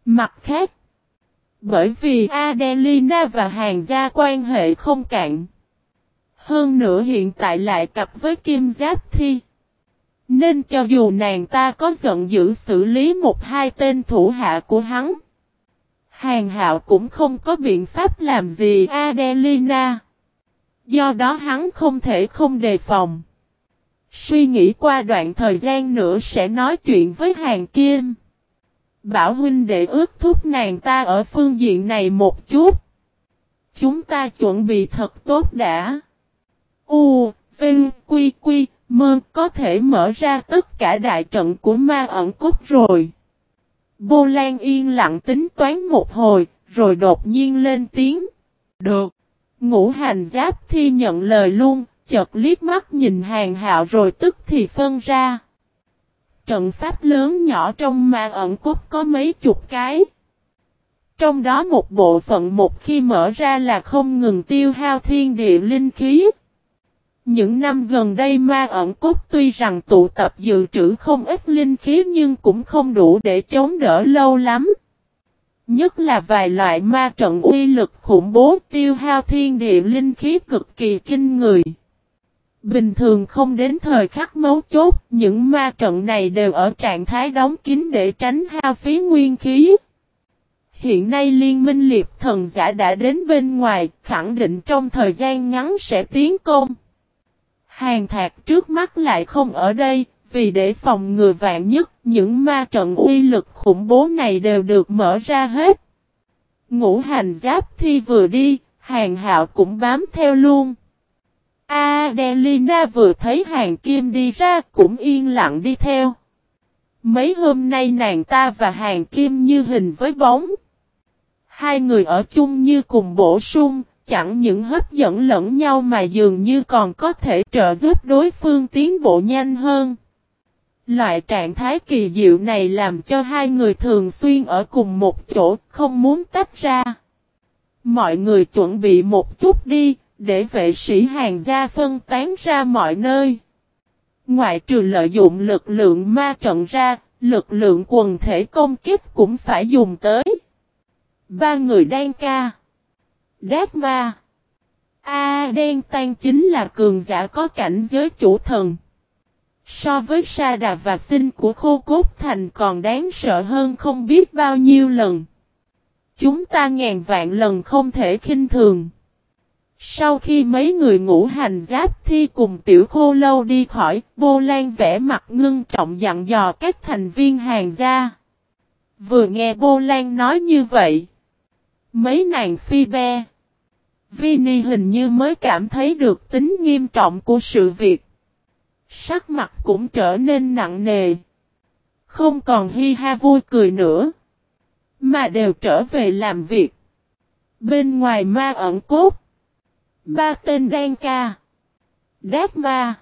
Mặt khác, bởi vì Adelina và Hàn gia quan hệ không cạn. Hơn nữa hiện tại lại cặp với Kim Giáp Thi. Nên cho dù nàng ta có giận dữ xử lý một hai tên thủ hạ của hắn, Hàn Hạo cũng không có biện pháp làm gì Adelina. Do đó hắn không thể không đề phòng. Suy nghĩ qua đoạn thời gian nữa sẽ nói chuyện với Hàn Kim. Bảo huynh để ước thúc nàng ta ở phương diện này một chút. Chúng ta chuẩn bị thật tốt đã. Vinh, Quy, Mơ có thể mở ra tất cả đại trận của ma ẩn cốt rồi. Bô Lan yên lặng tính toán một hồi, rồi đột nhiên lên tiếng. Được. Ngũ Hành Giáp Thi nhận lời luôn, chợt liếc mắt nhìn Hàn Hạo rồi tức thì phân ra. Trận pháp lớn nhỏ trong ma ẩn cốt có mấy chục cái. Trong đó một bộ phận một khi mở ra là không ngừng tiêu hao thiên địa linh khí. Những năm gần đây ma ẩn cốt tuy rằng tụ tập dự trữ không ít linh khí nhưng cũng không đủ để chống đỡ lâu lắm. Nhất là vài loại ma trận uy lực khủng bố tiêu hao thiên địa linh khí cực kỳ kinh người. Bình thường không đến thời khắc mấu chốt, những ma trận này đều ở trạng thái đóng kín để tránh hao phí nguyên khí. Hiện nay liên minh liệp thần giả đã đến bên ngoài, khẳng định trong thời gian ngắn sẽ tiến công. Hàn Thạc trước mắt lại không ở đây, vì để phòng ngừa vạn nhất, những ma trận uy lực khủng bố này đều được mở ra hết. Ngũ Hành Giáp Thi vừa đi, Hàn Hạo cũng bám theo luôn. Adelina vừa thấy Hàn Kim đi ra cũng yên lặng đi theo. Mấy hôm nay nàng ta và Hàn Kim như hình với bóng. Hai người ở chung như cùng bổ sung, chẳng những hấp dẫn lẫn nhau mà dường như còn có thể trợ giúp đối phương tiến bộ nhanh hơn. Loại trạng thái kỳ diệu này làm cho hai người thường xuyên ở cùng một chỗ, không muốn tách ra. Mọi người chuẩn bị một chút đi, để vệ sĩ Hàn gia phân tán ra mọi nơi. Ngoại trừ lợi dụng lực lượng ma trận ra, lực lượng quần thể công kích cũng phải dùng tới. Ba người đan ca. Đát ma. Đen Tan chính là cường giả có cảnh giới chủ thần. So với Sa Đà và Sinh của Khô Cốt Thành còn đáng sợ hơn không biết bao nhiêu lần. Chúng ta ngàn vạn lần không thể khinh thường. Sau khi mấy người Ngũ Hành Giáp Thi cùng Tiểu Khô Lâu đi khỏi, Bô Lan vẽ mặt ngưng trọng dặn dò các thành viên Hàn gia. Vừa nghe Bô Lan nói như vậy, mấy nàng phi be, Vini hình như mới cảm thấy được tính nghiêm trọng của sự việc. Sắc mặt cũng trở nên nặng nề. Không còn hi ha vui cười nữa, mà đều trở về làm việc. Bên ngoài ma ẩn cốt, ba tên đan ca, đát ma,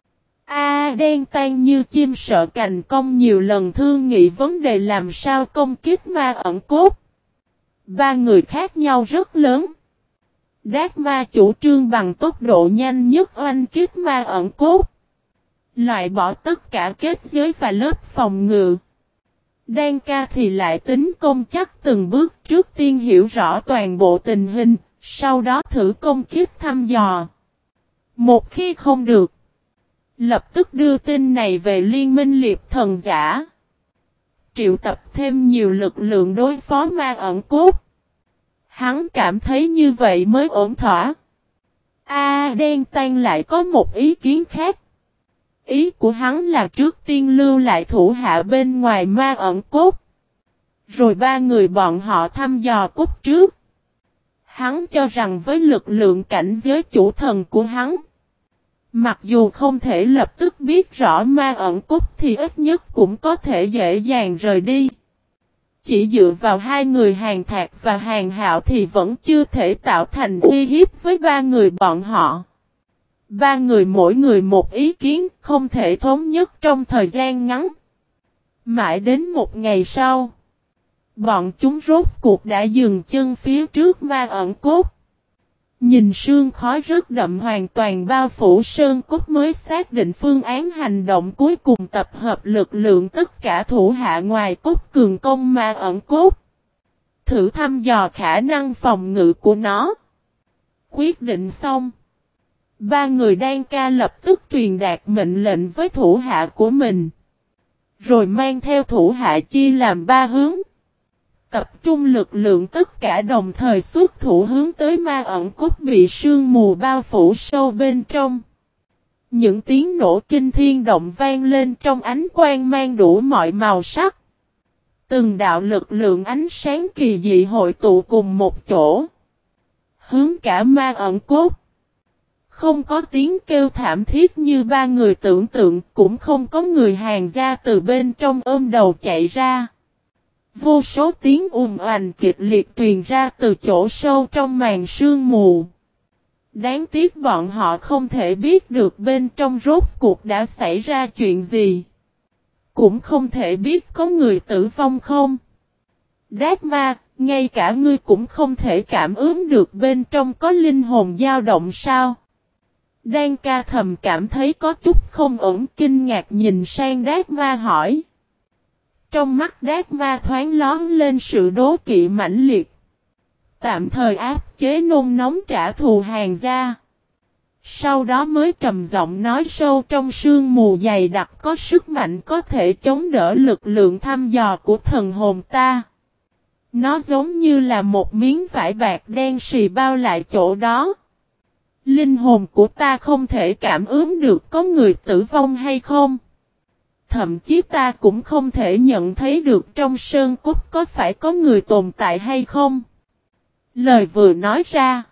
đen tan như chim sợ cành cong nhiều lần thương nghị vấn đề làm sao công kích ma ẩn cốt. Ba người khác nhau rất lớn. Đát ma chủ trương bằng tốc độ nhanh nhất oanh kích ma ẩn cốt, loại bỏ tất cả kết giới và lớp phòng ngự. Đan ca thì lại tính công chắc từng bước, trước tiên hiểu rõ toàn bộ tình hình, sau đó thử công kích thăm dò. Một khi không được, lập tức đưa tin này về liên minh liệp thần giả. Triệu tập thêm nhiều lực lượng đối phó ma ẩn cốt. Hắn cảm thấy như vậy mới ổn thỏa. Đen Tan lại có một ý kiến khác. Ý của hắn là trước tiên lưu lại thủ hạ bên ngoài ma ẩn cốt. Rồi ba người bọn họ thăm dò cốt trước. Hắn cho rằng với lực lượng cảnh giới chủ thần của hắn, mặc dù không thể lập tức biết rõ ma ẩn cốt thì ít nhất cũng có thể dễ dàng rời đi. Chỉ dựa vào hai người Hàn Thạc và Hàn Hạo thì vẫn chưa thể tạo thành uy hiếp với ba người bọn họ. Ba người mỗi người một ý kiến, không thể thống nhất trong thời gian ngắn. Mãi đến một ngày sau, bọn chúng rốt cuộc đã dừng chân phía trước ma ẩn cốt. Nhìn sương khói rất đậm hoàn toàn bao phủ sơn cốt mới xác định phương án hành động cuối cùng, tập hợp lực lượng tất cả thủ hạ ngoài cốt cường công ma ẩn cốt. thử thăm dò khả năng phòng ngự của nó. Quyết định xong. Ba người Đan Ca lập tức truyền đạt mệnh lệnh với thủ hạ của mình. Rồi mang theo thủ hạ chia làm ba hướng. Tập trung lực lượng tất cả đồng thời xuất thủ hướng tới ma ẩn cốt bị sương mù bao phủ sâu bên trong. Những tiếng nổ kinh thiên động vang lên trong ánh quang mang đủ mọi màu sắc. Từng đạo lực lượng ánh sáng kỳ dị hội tụ cùng một chỗ. Hướng cả ma ẩn cốt. Không có tiếng kêu thảm thiết như ba người tưởng tượng, cũng không có người hàng ra từ bên trong ôm đầu chạy ra. Vô số tiếng oành kịch liệt truyền ra từ chỗ sâu trong màn sương mù. Đáng tiếc bọn họ không thể biết được bên trong rốt cuộc đã xảy ra chuyện gì. Cũng không thể biết có người tử vong không. Đát ma, ngay cả ngươi cũng không thể cảm ứng được bên trong có linh hồn dao động sao? Đan Ca thầm cảm thấy có chút không ổn, kinh ngạc nhìn sang Đát ma hỏi. Trong mắt Đát ma thoáng lón lên sự đố kỵ mãnh liệt. Tạm thời áp chế nôn nóng trả thù hàng gia. Sau đó mới trầm giọng nói sâu trong sương mù dày đặc có sức mạnh có thể chống đỡ lực lượng thăm dò của thần hồn ta. Nó giống như là một miếng vải bạc đen xì bao lại chỗ đó. Linh hồn của ta không thể cảm ứng được có người tử vong hay không. Thậm chí ta cũng không thể nhận thấy được trong sơn cốt có phải có người tồn tại hay không. Lời vừa nói ra.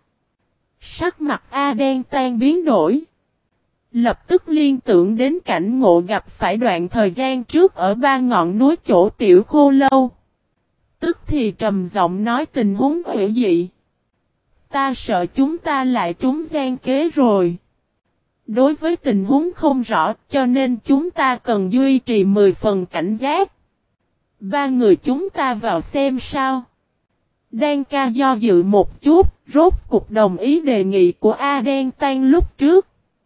Sắc mặt A đen tan biến đổi. Lập tức liên tưởng đến cảnh ngộ gặp phải đoạn thời gian trước ở ba ngọn núi chỗ tiểu khô lâu. Tức thì trầm giọng nói tình huống hữu dị. Ta sợ chúng ta lại trúng gian kế rồi. Đối với tình huống không rõ cho nên chúng ta cần duy trì 10 phần cảnh giác. Ba người chúng ta vào xem sao. Đan Ca do dự một chút, rốt cục đồng ý đề nghị của A Đen Tan lúc trước.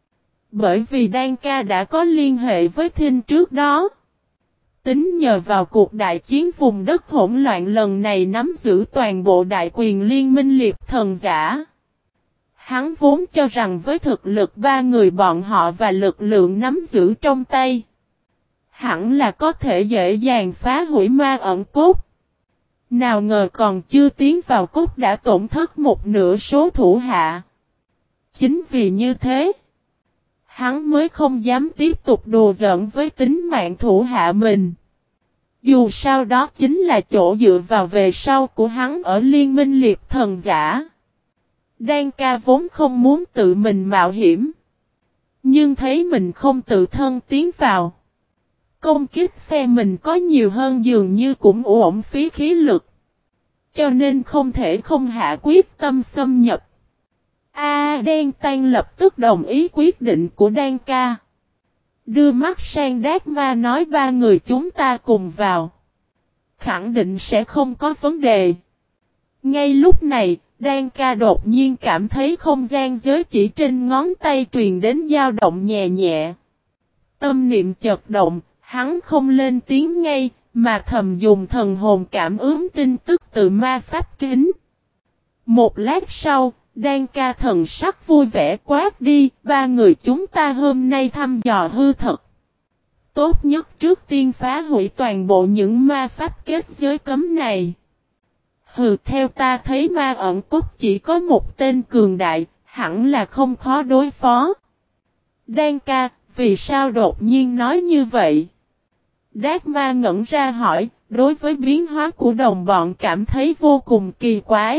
Bởi vì Đan Ca đã có liên hệ với Thinh trước đó. Tính nhờ vào cuộc đại chiến vùng đất hỗn loạn lần này nắm giữ toàn bộ đại quyền liên minh liệp thần giả. Hắn vốn cho rằng với thực lực ba người bọn họ và lực lượng nắm giữ trong tay. Hẳn là có thể dễ dàng phá hủy ma ẩn cốt. Nào ngờ còn chưa tiến vào cốt đã tổn thất một nửa số thủ hạ. Chính vì như thế, hắn mới không dám tiếp tục đùa giỡn với tính mạng thủ hạ mình. Dù sao đó chính là chỗ dựa vào về sau của hắn ở liên minh liệp thần giả. Đan Ca vốn không muốn tự mình mạo hiểm. Nhưng thấy mình không tự thân tiến vào. Công kích phe mình có nhiều hơn dường như cũng uổng phí khí lực. Cho nên không thể không hạ quyết tâm xâm nhập. A Đen Tan lập tức đồng ý quyết định của Đan Ca. Đưa mắt sang Đát Ma nói ba người chúng ta cùng vào. Khẳng định sẽ không có vấn đề. Ngay lúc này, Đan Ca đột nhiên cảm thấy không gian giới chỉ trên ngón tay truyền đến dao động nhẹ nhẹ. Tâm niệm chợt động, hắn không lên tiếng ngay, mà thầm dùng thần hồn cảm ứng tin tức từ ma pháp kính. Một lát sau, Đan Ca thần sắc vui vẻ quát đi, ba người chúng ta hôm nay thăm dò hư thật. Tốt nhất trước tiên phá hủy toàn bộ những ma pháp kết giới cấm này. Hừ, theo ta thấy ma ẩn cốt chỉ có một tên cường đại, hẳn là không khó đối phó. Đan Ca, vì sao đột nhiên nói như vậy? Đát ma ngẩn ra hỏi, đối với biến hóa của đồng bọn cảm thấy vô cùng kỳ quái.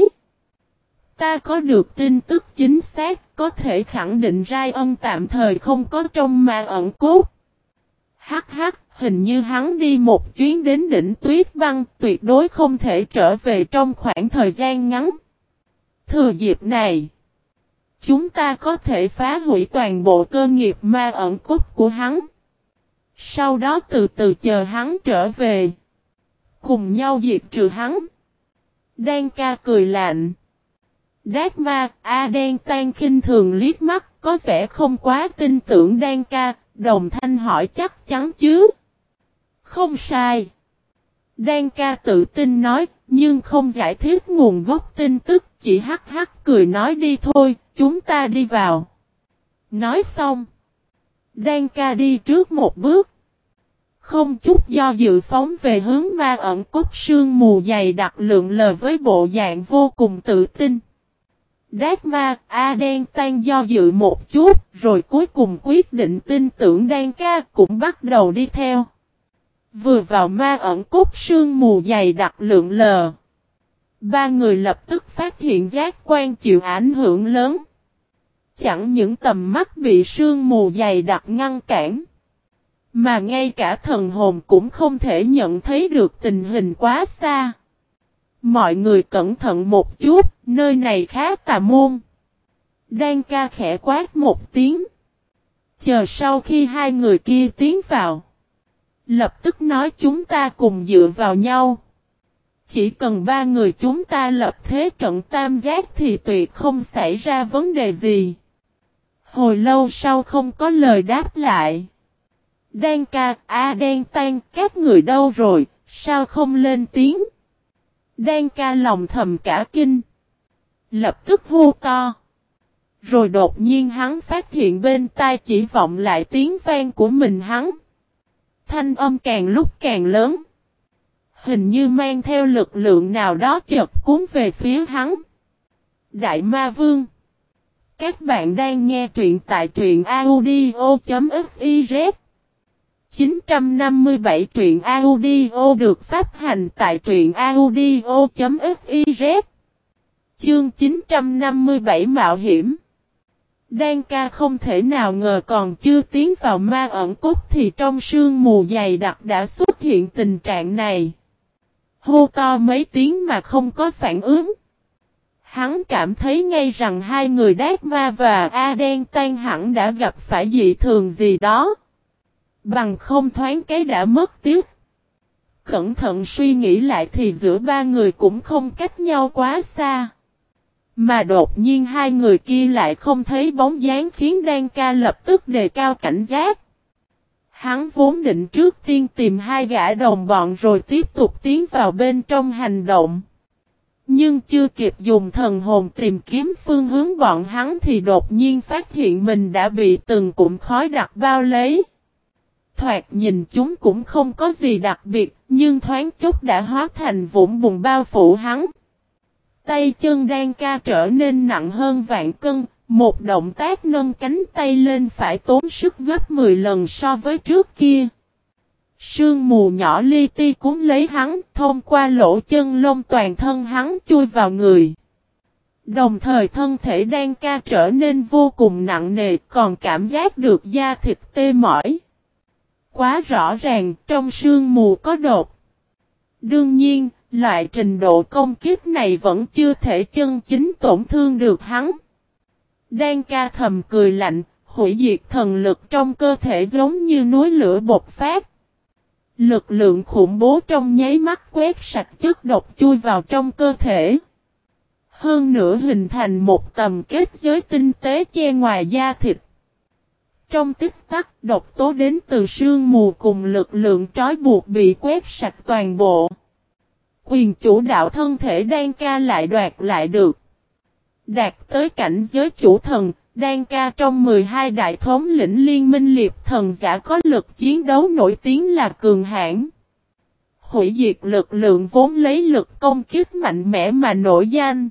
Ta có được tin tức chính xác, có thể khẳng định Rai Ân tạm thời không có trong ma ẩn cốt. Hắc hắc, hình như hắn đi một chuyến đến đỉnh tuyết băng, tuyệt đối không thể trở về trong khoảng thời gian ngắn. Thừa dịp này, chúng ta có thể phá hủy toàn bộ cơ nghiệp ma ẩn cốt của hắn. Sau đó từ từ chờ hắn trở về. Cùng nhau diệt trừ hắn. Đan Ca cười lạnh. Đát Ma, A Đen Tan khinh thường liếc mắt, có vẻ không quá tin tưởng Đan Ca, đồng thanh hỏi chắc chắn chứ. Không sai. Đan Ca tự tin nói, nhưng không giải thích nguồn gốc tin tức, chỉ hắc hắc cười nói đi thôi, chúng ta đi vào. Nói xong, Đan ca đi trước một bước. Không chút do dự phóng về hướng ma ẩn cốt sương mù dày đặc lượn lờ với bộ dạng vô cùng tự tin. Đát ma, đen tan do dự một chút, rồi cuối cùng quyết định tin tưởng Đan ca cũng bắt đầu đi theo. Vừa vào ma ẩn cốt sương mù dày đặc lượn lờ. Ba người lập tức phát hiện giác quan chịu ảnh hưởng lớn. Chẳng những tầm mắt bị sương mù dày đặc ngăn cản, mà ngay cả thần hồn cũng không thể nhận thấy được tình hình quá xa. Mọi người cẩn thận một chút, nơi này khá tà môn. Đan ca khẽ quát một tiếng. Chờ sau khi hai người kia tiến vào, lập tức nói chúng ta cùng dựa vào nhau. Chỉ cần ba người chúng ta lập thế trận tam giác thì tuyệt không xảy ra vấn đề gì. Hồi lâu sau không có lời đáp lại. Đan ca, đen tan, các người đâu rồi, sao không lên tiếng? Đan ca lòng thầm cả kinh. Lập tức hô to. Rồi đột nhiên hắn phát hiện bên tai chỉ vọng lại tiếng vang của mình hắn. Thanh âm càng lúc càng lớn. Hình như mang theo lực lượng nào đó chợt cuốn về phía hắn. Đại Ma Vương. Các bạn đang nghe truyện tại truyện audio.fiz. 957 truyện audio được phát hành tại truyện audio.fiz. Chương 957 mạo hiểm. Đan ca không thể nào ngờ còn chưa tiến vào ma ẩn cốt thì trong sương mù dày đặc đã xuất hiện tình trạng này. Hô to mấy tiếng mà không có phản ứng. Hắn cảm thấy ngay rằng hai người Đát Ma và đen tan hẳn đã gặp phải dị thường gì đó. Bằng không thoáng cái đã mất tiếc. Cẩn thận suy nghĩ lại thì giữa ba người cũng không cách nhau quá xa. Mà đột nhiên hai người kia lại không thấy bóng dáng khiến Đan ca lập tức đề cao cảnh giác. Hắn vốn định trước tiên tìm hai gã đồng bọn rồi tiếp tục tiến vào bên trong hành động. Nhưng chưa kịp dùng thần hồn tìm kiếm phương hướng bọn hắn thì đột nhiên phát hiện mình đã bị từng cụm khói đặc bao lấy. Thoạt nhìn chúng cũng không có gì đặc biệt, nhưng thoáng chốc đã hóa thành vũng bùn bao phủ hắn. Tay chân Đan ca trở nên nặng hơn vạn cân, một động tác nâng cánh tay lên phải tốn sức gấp 10 lần so với trước kia. Sương mù nhỏ li ti cuốn lấy hắn, thông qua lỗ chân lông toàn thân hắn chui vào người. Đồng thời thân thể Đan ca trở nên vô cùng nặng nề, còn cảm giác được da thịt tê mỏi. Quá rõ ràng, trong sương mù có độc. Đương nhiên, loại trình độ công kích này vẫn chưa thể chân chính tổn thương được hắn. Đan ca thầm cười lạnh, hủy diệt thần lực trong cơ thể giống như núi lửa bộc phát. Lực lượng khủng bố trong nháy mắt quét sạch chất độc chui vào trong cơ thể. Hơn nữa hình thành một tầm kết giới tinh tế che ngoài da thịt. Trong tích tắc, độc tố đến từ sương mù cùng lực lượng trói buộc bị quét sạch toàn bộ. Quyền chủ đạo thân thể Đan ca lại đoạt lại được. Đạt tới cảnh giới chủ thần, Đan ca trong 12 đại thống lĩnh liên minh liệp thần giả có lực chiến đấu nổi tiếng là cường hãn. Hủy diệt lực lượng vốn lấy lực công kích mạnh mẽ mà nổi danh.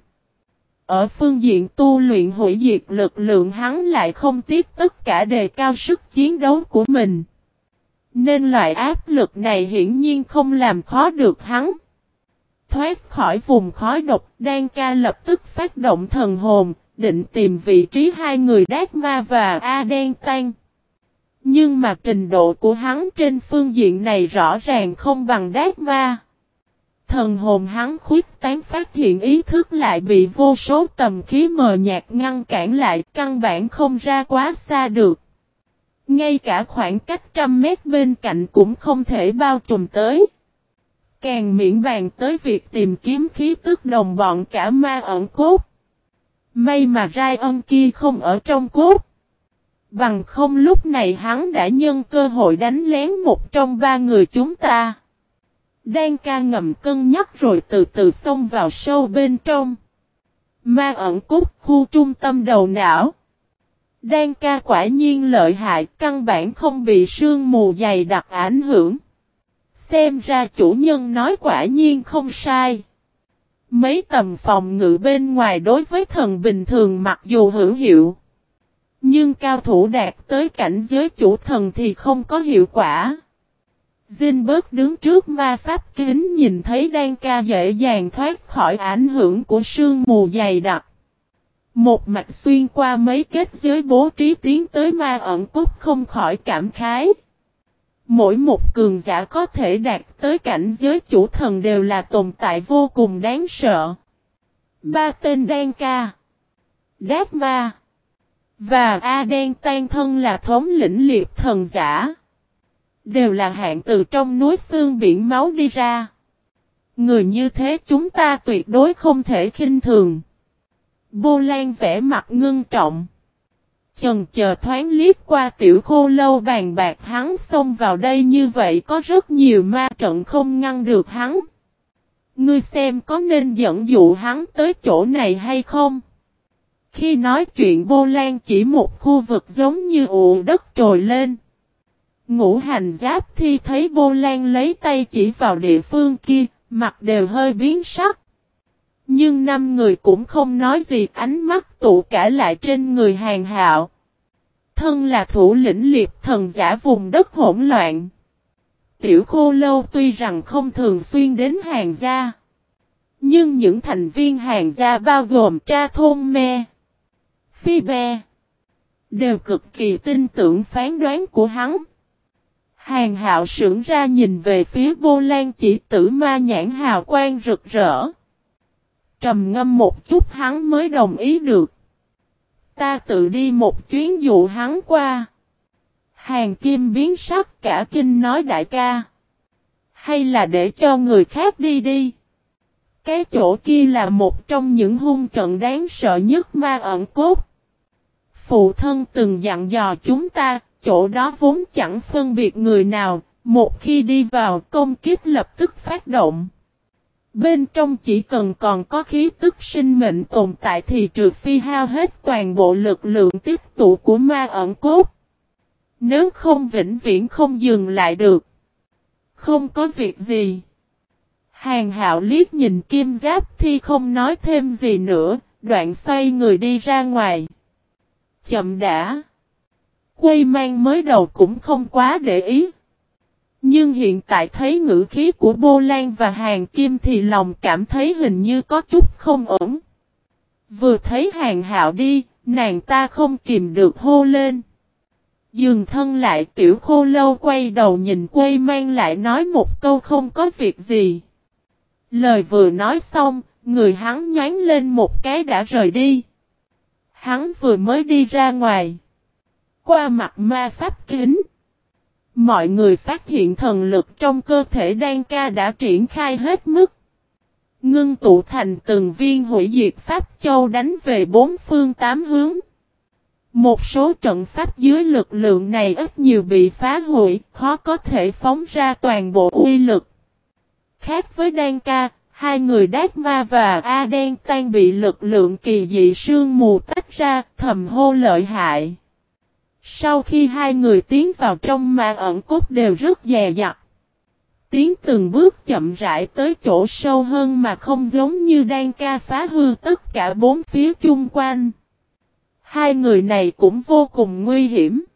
Ở phương diện tu luyện hủy diệt lực lượng hắn lại không tiếc tất cả đề cao sức chiến đấu của mình. Nên loại áp lực này hiển nhiên không làm khó được hắn. Thoát khỏi vùng khói độc, Đan ca lập tức phát động thần hồn, định tìm vị trí hai người Đát Ma và đen tan. Nhưng mà trình độ của hắn trên phương diện này rõ ràng không bằng Đát Ma. Thần hồn hắn khuyết tán phát hiện ý thức lại bị vô số tầm khí mờ nhạt ngăn cản lại, căn bản không ra quá xa được. Ngay cả khoảng cách 100 mét bên cạnh cũng không thể bao trùm tới. Càng miễn bàn tới việc tìm kiếm khí tức đồng bọn cả ma ẩn cốt. May mà Ryan kia không ở trong cốt. Bằng không lúc này hắn đã nhân cơ hội đánh lén một trong ba người chúng ta. Đan ca ngầm cân nhắc rồi từ từ xông vào sâu bên trong. Ma ẩn cốt khu trung tâm đầu não. Đan ca quả nhiên lợi hại, căn bản không bị sương mù dày đặc ảnh hưởng. Xem ra chủ nhân nói quả nhiên không sai. Mấy tầm phòng ngự bên ngoài đối với thần bình thường mặc dù hữu hiệu. Nhưng cao thủ đạt tới cảnh giới chủ thần thì không có hiệu quả. Zinberg đứng trước ma pháp kính nhìn thấy Đan ca dễ dàng thoát khỏi ảnh hưởng của sương mù dày đặc. Một mạch xuyên qua mấy kết giới bố trí tiến tới ma ẩn cốt không khỏi cảm khái. Mỗi một cường giả có thể đạt tới cảnh giới chủ thần đều là tồn tại vô cùng đáng sợ. Ba tên Đan ca, Đát Ma và A Đen Tan thân là thống lĩnh liệp thần giả. Đều là hạng từ trong núi xương biển máu đi ra. Người như thế chúng ta tuyệt đối không thể khinh thường. Bô Lan vẽ mặt ngưng trọng. Chần chờ thoáng liếc qua Tiểu Khô Lâu bàn bạc hắn xông vào đây như vậy có rất nhiều ma trận không ngăn được hắn. Ngươi xem có nên dẫn dụ hắn tới chỗ này hay không? Khi nói chuyện Bô Lan chỉ một khu vực giống như ụ đất trồi lên. Ngũ hành giáp thi thấy Bô Lan lấy tay chỉ vào địa phương kia, mặt đều hơi biến sắc. Nhưng 5 người cũng không nói gì, ánh mắt tụ cả lại trên người Hàn Hạo. Thân là thủ lĩnh liệp thần giả vùng đất hỗn loạn. Tiểu Khô Lâu tuy rằng không thường xuyên đến Hàn gia. Nhưng những thành viên Hàn gia bao gồm Tra Thôn Me, Phi Be, đều cực kỳ tin tưởng phán đoán của hắn. Hàn Hạo sững ra nhìn về phía Bô Lan chỉ tử ma nhãn hào quang rực rỡ. Trầm ngâm một chút hắn mới đồng ý được. Ta tự đi một chuyến dụ hắn qua. Hàn Kim biến sắc cả kinh nói đại ca. Hay là để cho người khác đi đi. Cái chỗ kia là một trong những hung trận đáng sợ nhất ma ẩn cốt. Phụ thân từng dặn dò chúng ta, chỗ đó vốn chẳng phân biệt người nào, một khi đi vào công kích lập tức phát động. Bên trong chỉ cần còn có khí tức sinh mệnh tồn tại thì trừ phi hao hết toàn bộ lực lượng tích tụ của ma ẩn cốt. Nếu không vĩnh viễn không dừng lại được. Không có việc gì. Hàn Hạo liếc nhìn Kim Giáp Thi không nói thêm gì nữa, đoạn xoay người đi ra ngoài. Chậm đã. Quây mang mới đầu cũng không quá để ý. Nhưng hiện tại thấy ngữ khí của Bô Lan và Hàn Kim thì lòng cảm thấy hình như có chút không ổn. Vừa thấy Hàn Hạo đi, nàng ta không kìm được hô lên. Dừng thân lại Tiểu Khô Lâu quay đầu nhìn Quây mang lại nói một câu không có việc gì. Lời vừa nói xong, người hắn nhoáng lên một cái đã rời đi. Hắn vừa mới đi ra ngoài. Qua mặt ma pháp kính. Mọi người phát hiện thần lực trong cơ thể Đan ca đã triển khai hết mức. Ngưng tụ thành từng viên hủy diệt pháp châu đánh về bốn phương tám hướng. Một số trận pháp dưới lực lượng này ít nhiều bị phá hủy, khó có thể phóng ra toàn bộ uy lực. Khác với Đan ca, hai người Đát Ma và A Đen Tan bị lực lượng kỳ dị sương mù tách ra, thầm hô lợi hại. Sau khi hai người tiến vào trong ma ẩn cốt đều rất dè dặt. Tiến từng bước chậm rãi tới chỗ sâu hơn mà không giống như Đan ca phá hư tất cả bốn phía chung quanh. Hai người này cũng vô cùng nguy hiểm.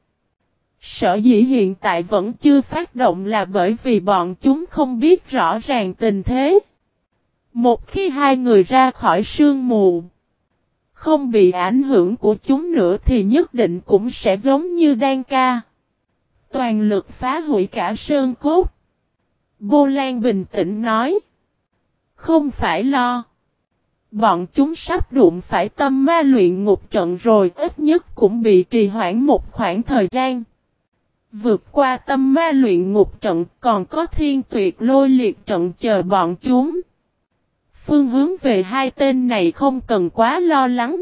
Sở dĩ hiện tại vẫn chưa phát động là bởi vì bọn chúng không biết rõ ràng tình thế. Một khi hai người ra khỏi sương mù, không bị ảnh hưởng của chúng nữa thì nhất định cũng sẽ giống như Đan ca. Toàn lực phá hủy cả sơn cốt. Bô Lan bình tĩnh nói. Không phải lo. Bọn chúng sắp đụng phải tâm ma luyện ngục trận rồi, ít nhất cũng bị trì hoãn một khoảng thời gian. Vượt qua tâm ma luyện ngục trận còn có thiên tuyệt lôi liệt trận chờ bọn chúng. Phương hướng về hai tên này không cần quá lo lắng.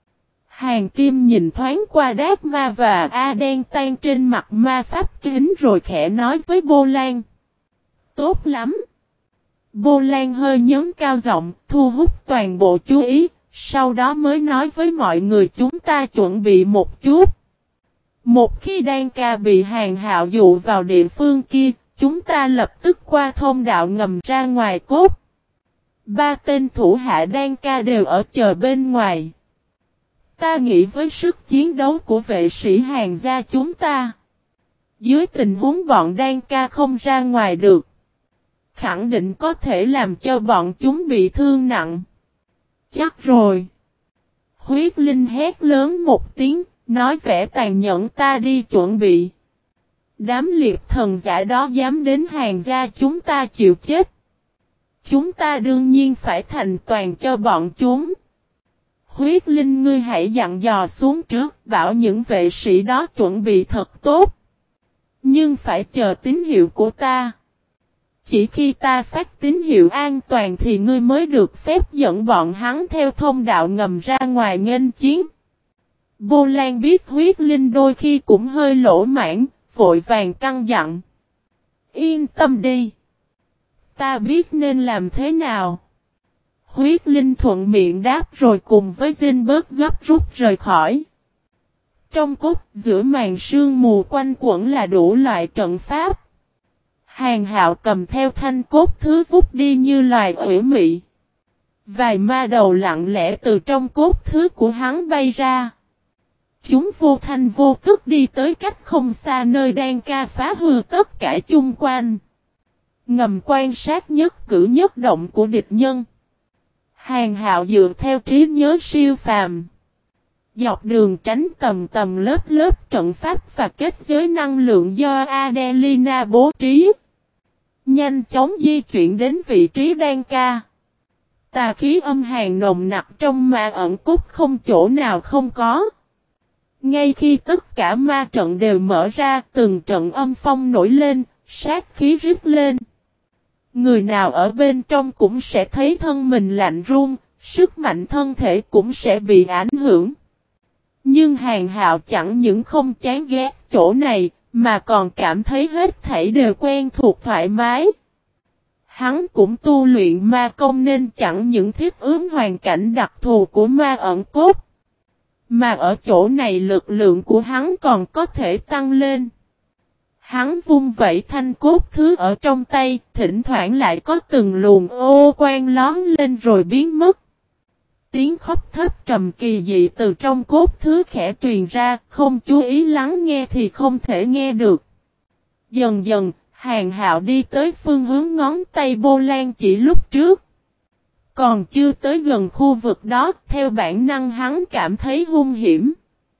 Hàn Kim nhìn thoáng qua Đát Ma và A Đen Tan trên mặt ma pháp kính rồi khẽ nói với Bô Lan. Tốt lắm. Bô Lan hơi nhấn cao giọng, thu hút toàn bộ chú ý, sau đó mới nói với mọi người chúng ta chuẩn bị một chút. Một khi Đan Ca bị Hàn Hạo dụ vào địa phương kia, chúng ta lập tức qua thông đạo ngầm ra ngoài cốt. 3 tên thủ hạ Đan Ca đều ở chờ bên ngoài. Ta nghĩ với sức chiến đấu của vệ sĩ Hàn gia chúng ta, dưới tình huống bọn Đan Ca không ra ngoài được, khẳng định có thể làm cho bọn chúng bị thương nặng. Chắc rồi. Huyết Linh hét lớn một tiếng, nói vẻ tàn nhẫn ta đi chuẩn bị. Đám liệt thần giả đó dám đến Hàn gia chúng ta chịu chết. Chúng ta đương nhiên phải thành toàn cho bọn chúng. Huyết Linh ngươi hãy dặn dò xuống trước, bảo những vệ sĩ đó chuẩn bị thật tốt. Nhưng phải chờ tín hiệu của ta. Chỉ khi ta phát tín hiệu an toàn thì ngươi mới được phép dẫn bọn hắn theo thông đạo ngầm ra ngoài nghênh chiến. Bô Lan biết Huyết Linh đôi khi cũng hơi lỗ mãn, vội vàng căn dặn. Yên tâm đi. Ta biết nên làm thế nào. Huyết Linh thuận miệng đáp rồi cùng với Zinberg gấp rút rời khỏi. Trong cốt giữa màn sương mù quanh quẩn là đủ loại trận pháp. Hàn Hạo cầm theo thanh cốt thứ vút đi như loài ủy mị. Vài ma đầu lặng lẽ từ trong cốt thứ của hắn bay ra. Chúng vô thanh vô tức đi tới cách không xa nơi Đan Ca phá hư tất cả chung quanh. Ngầm quan sát nhất cử nhất động của địch nhân. Hàn Hạo dựa theo trí nhớ siêu phàm. Dọc đường tránh tầm lớp trận pháp và kết giới năng lượng do Adelina bố trí. Nhanh chóng di chuyển đến vị trí Đan Ca. Tà khí âm hàn nồng nặc trong ma ẩn cốt không chỗ nào không có. Ngay khi tất cả ma trận đều mở ra, từng trận âm phong nổi lên, sát khí rít lên. Người nào ở bên trong cũng sẽ thấy thân mình lạnh run, sức mạnh thân thể cũng sẽ bị ảnh hưởng. Nhưng Hàn Hạo chẳng những không chán ghét chỗ này, mà còn cảm thấy hết thảy đều quen thuộc thoải mái. Hắn cũng tu luyện ma công nên chẳng những thiết ứng hoàn cảnh đặc thù của ma ẩn cốt, mà ở chỗ này lực lượng của hắn còn có thể tăng lên. Hắn vung vẩy thanh cốt thứ ở trong tay, thỉnh thoảng lại có từng luồng ô quang lón lên rồi biến mất. Tiếng khóc thấp trầm kỳ dị từ trong cốt thứ khẽ truyền ra, không chú ý lắng nghe thì không thể nghe được. Dần dần, Hàn Hạo đi tới phương hướng ngón tay Bô Lan chỉ lúc trước. Còn chưa tới gần khu vực đó, theo bản năng hắn cảm thấy hung hiểm.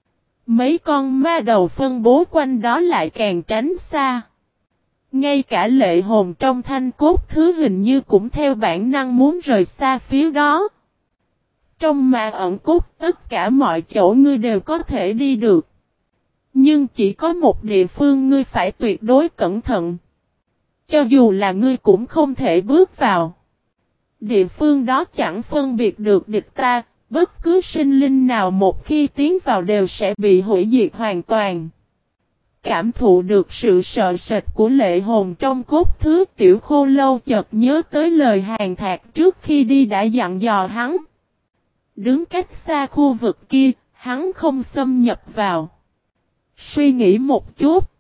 Mấy con ma đầu phân bố quanh đó lại càng tránh xa. Ngay cả lệ hồn trong thanh cốt thứ hình như cũng theo bản năng muốn rời xa phía đó. Trong ma ẩn cốt tất cả mọi chỗ ngươi đều có thể đi được. Nhưng chỉ có một địa phương ngươi phải tuyệt đối cẩn thận. Cho dù là ngươi cũng không thể bước vào. Địa phương đó chẳng phân biệt được địch ta, bất cứ sinh linh nào một khi tiến vào đều sẽ bị hủy diệt hoàn toàn. Cảm thụ được sự sợ sệt của lệ hồn trong cốt thứ, Tiểu Khô Lâu chợt nhớ tới lời Hàn Thạc trước khi đi đã dặn dò hắn. Đứng cách xa khu vực kia, hắn không xâm nhập vào. Suy nghĩ một chút.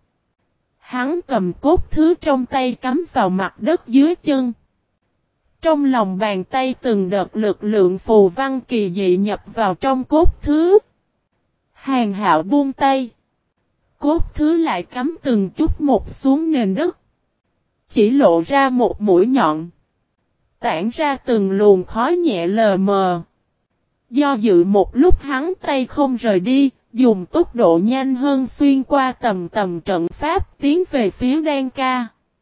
Hắn cầm cốt thứ trong tay cắm vào mặt đất dưới chân. Trong lòng bàn tay từng đợt lực lượng phù văn kỳ dị nhập vào trong cốt thứ. Hàn Hạo buông tay. Cốt thứ lại cắm từng chút một xuống nền đất. Chỉ lộ ra một mũi nhọn. Tản ra từng luồng khói nhẹ lờ mờ. Do dự một lúc hắn tay không rời đi, dùng tốc độ nhanh hơn xuyên qua tầm trận pháp tiến về phía Đan Ca.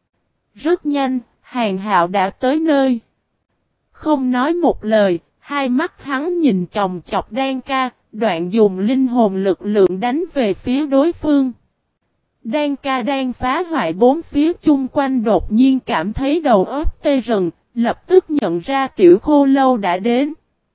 Rất nhanh, Hàn Hạo đã tới nơi. Không nói một lời, hai mắt hắn nhìn chòng chọc Đan Ca, đoạn dùng linh hồn lực lượng đánh về phía đối phương. Đan Ca đang phá hoại bốn phía chung quanh đột nhiên cảm thấy đầu óc tê rần, lập tức nhận ra Tiểu Khô Lâu đã đến.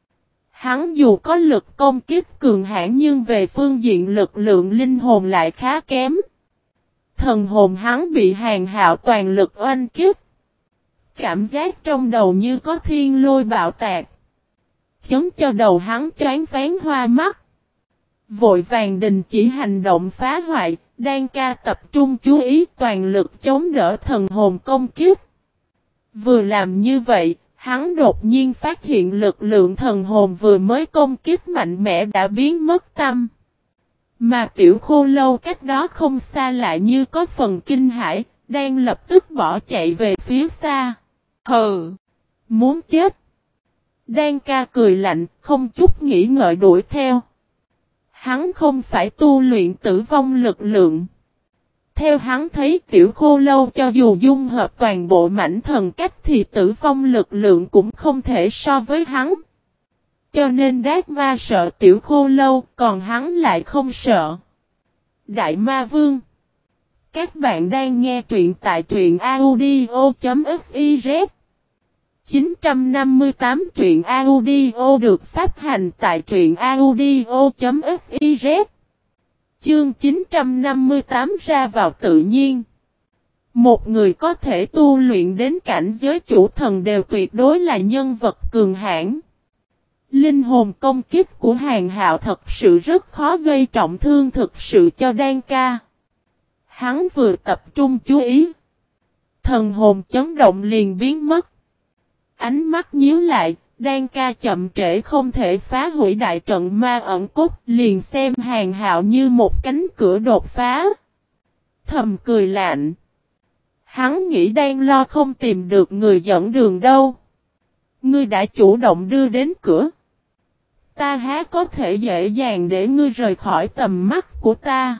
Hắn dù có lực công kích cường hãn nhưng về phương diện lực lượng linh hồn lại khá kém. Thần hồn hắn bị Hàn Hạo toàn lực oanh kích. Cảm giác trong đầu như có thiên lôi bạo tạc. Chấn cho đầu hắn choáng váng hoa mắt. Vội vàng đình chỉ hành động phá hoại, Đan Ca tập trung chú ý toàn lực chống đỡ thần hồn công kiếp. Vừa làm như vậy, hắn đột nhiên phát hiện lực lượng thần hồn vừa mới công kiếp mạnh mẽ đã biến mất tăm. Mà Tiểu Khô Lâu cách đó không xa lại như có phần kinh hãi, đang lập tức bỏ chạy về phía xa. Hừ! Muốn chết! Đan Ca cười lạnh, không chút nghĩ ngợi đuổi theo. Hắn không phải tu luyện tử vong lực lượng. Theo hắn thấy Tiểu Khô Lâu cho dù dung hợp toàn bộ mảnh thần cách thì tử vong lực lượng cũng không thể so với hắn. Cho nên Đát Ma sợ Tiểu Khô Lâu, còn hắn lại không sợ. Đại Ma Vương. Các bạn đang nghe truyện tại truyện audio.fiz 958 truyện audio được phát hành tại truyện audio.fiz. Chương 958 ra vào tự nhiên. Một người có thể tu luyện đến cảnh giới chủ thần đều tuyệt đối là nhân vật cường hãn. Linh hồn công kích của Hàn Hạo thật sự rất khó gây trọng thương thực sự cho Đan Ca. Hắn vừa tập trung chú ý. Thần hồn chấn động liền biến mất. Ánh mắt nhíu lại, Đan Ca chậm trễ không thể phá hủy đại trận ma ẩn cốt, liền xem Hàn Hạo như một cánh cửa đột phá. Thầm cười lạnh. Hắn nghĩ đang lo không tìm được người dẫn đường đâu. Ngươi đã chủ động đưa đến cửa. Ta há có thể dễ dàng để ngươi rời khỏi tầm mắt của ta.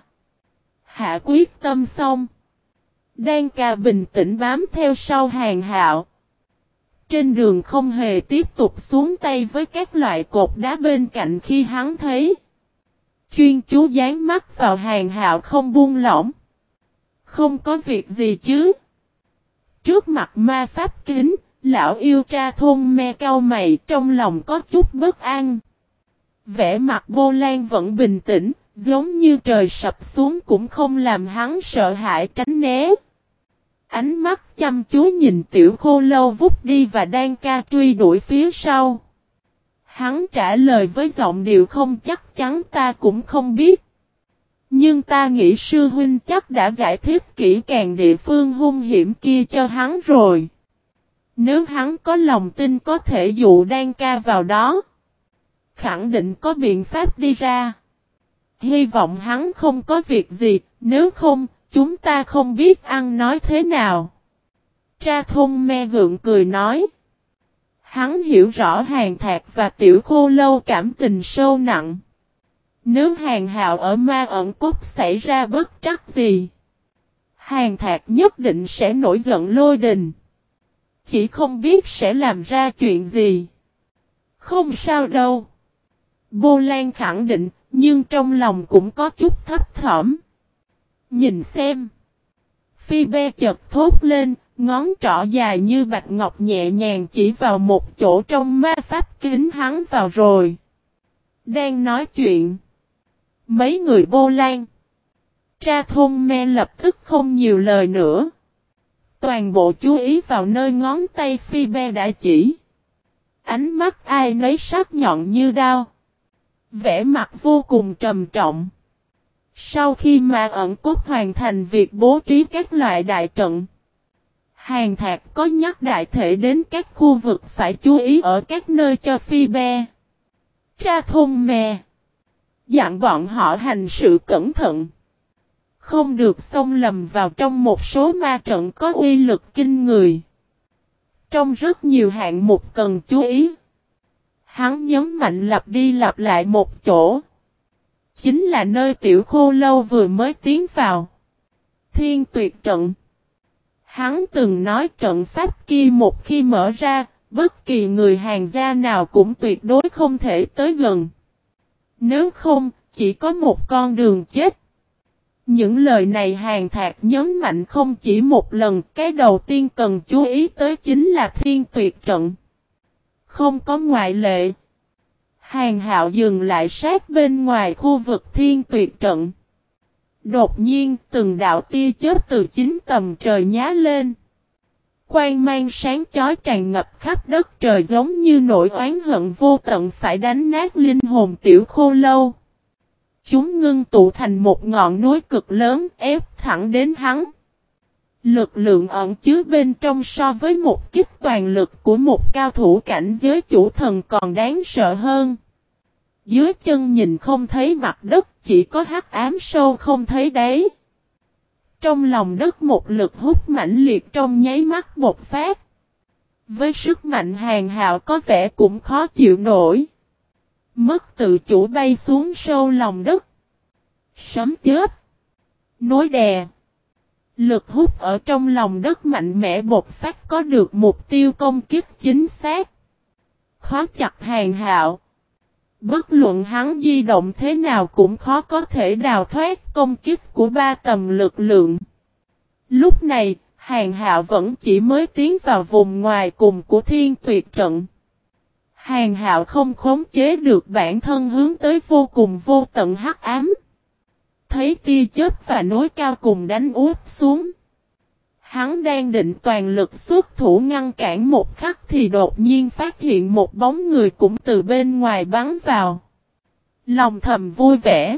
Hạ quyết tâm xong. Đan Ca bình tĩnh bám theo sau Hàn Hạo. Trên đường không hề tiếp tục xuống tay với các loại cột đá bên cạnh khi hắn thấy. Chuyên chú dán mắt vào Hàn Hạo không buông lỏng. Không có việc gì chứ. Trước mặt ma pháp kính, lão yêu tra thôn me cau mày trong lòng có chút bất an. Vẻ mặt Bô Lan vẫn bình tĩnh, giống như trời sập xuống cũng không làm hắn sợ hãi tránh né. Ánh mắt chăm chú nhìn Tiểu Khô Lâu vút đi và Đan Ca truy đuổi phía sau. Hắn trả lời với giọng điệu không chắc chắn, ta cũng không biết. Nhưng ta nghĩ sư huynh chắc đã giải thích kỹ càng địa phương hung hiểm kia cho hắn rồi. Nếu hắn có lòng tin có thể dụ Đan Ca vào đó, khẳng định có biện pháp đi ra. Hy vọng hắn không có việc gì, nếu không, chúng ta không biết ăn nói thế nào. Tra thôn me gượng cười nói. Hắn hiểu rõ Hàn Thạc và Tiểu Khô Lâu cảm tình sâu nặng. Nếu Hàn Hạo ở ma ẩn cốt xảy ra bất trắc gì, Hàn Thạc nhất định sẽ nổi giận lôi đình. Chỉ không biết sẽ làm ra chuyện gì. Không sao đâu. Bô Lan khẳng định, nhưng trong lòng cũng có chút thấp thỏm. Nhìn xem. Phi Be chợt thốt lên, ngón trỏ dài như bạch ngọc nhẹ nhàng chỉ vào một chỗ trong ma pháp kính hắn vào rồi. Đang nói chuyện. Mấy người Bô Lan. Tra thôn me lập tức không nhiều lời nữa. Toàn bộ chú ý vào nơi ngón tay Phi Be đã chỉ. Ánh mắt ai nấy sắc nhọn như đao. Vẻ mặt vô cùng trầm trọng. Sau khi ma ẩn cốt hoàn thành việc bố trí các loại đại trận, Hàn Thạc có nhắc đại thể đến các khu vực phải chú ý ở các nơi cho Phi Be. Tra thôn me. Dặn bọn họ hành sự cẩn thận. Không được xông lầm vào trong một số ma trận có uy lực kinh người. Trong rất nhiều hạng mục cần chú ý. Hắn nhấn mạnh lặp đi lặp lại một chỗ. Chính là nơi Tiểu Khô Lâu vừa mới tiến vào. Thiên Tuyệt Trận. Hắn từng nói trận pháp kia một khi mở ra, bất kỳ người Hàn gia nào cũng tuyệt đối không thể tới gần. Nếu không, chỉ có một con đường chết. Những lời này Hàn Thạc nhấn mạnh không chỉ một lần, cái đầu tiên cần chú ý tới chính là Thiên Tuyệt Trận. Không có ngoại lệ. Hàn Hạo dừng lại sát bên ngoài khu vực Thiên Tuyệt Trận. Đột nhiên, từng đạo tia chớp từ chính tầm trời nhá lên. Quang mang sáng chói tràn ngập khắp đất trời giống như nỗi oán hận vô tận phải đánh nát linh hồn tiểu khô lâu. Chúng ngưng tụ thành một ngọn núi cực lớn ép thẳng đến hắn. Lực lượng ẩn chứa bên trong so với một kích toàn lực của một cao thủ cảnh giới chủ thần còn đáng sợ hơn. Dưới chân nhìn không thấy mặt đất, chỉ có hắc ám sâu không thấy đáy. Trong lòng đất một lực hút mãnh liệt trong nháy mắt bộc phát. Với sức mạnh Hàn Hạo có vẻ cũng khó chịu nổi. Mất tự chủ bay xuống sâu lòng đất. Sấm chớp, nối đè. Lực hút ở trong lòng đất mạnh mẽ bộc phát có được mục tiêu công kích chính xác. Khó chặt Hàn Hạo. Bất luận hắn di động thế nào cũng khó có thể đào thoát công kích của ba tầm lực lượng. Lúc này, Hàn Hạo vẫn chỉ mới tiến vào vùng ngoài cùng của Thiên Tuyệt Trận. Hàn Hạo không khống chế được bản thân hướng tới vô cùng vô tận hắc ám. Thấy tia chớp và núi cao cùng đánh úp xuống. Hắn đang định toàn lực xuất thủ ngăn cản một khắc thì đột nhiên phát hiện một bóng người cũng từ bên ngoài bắn vào. Lòng thầm vui vẻ.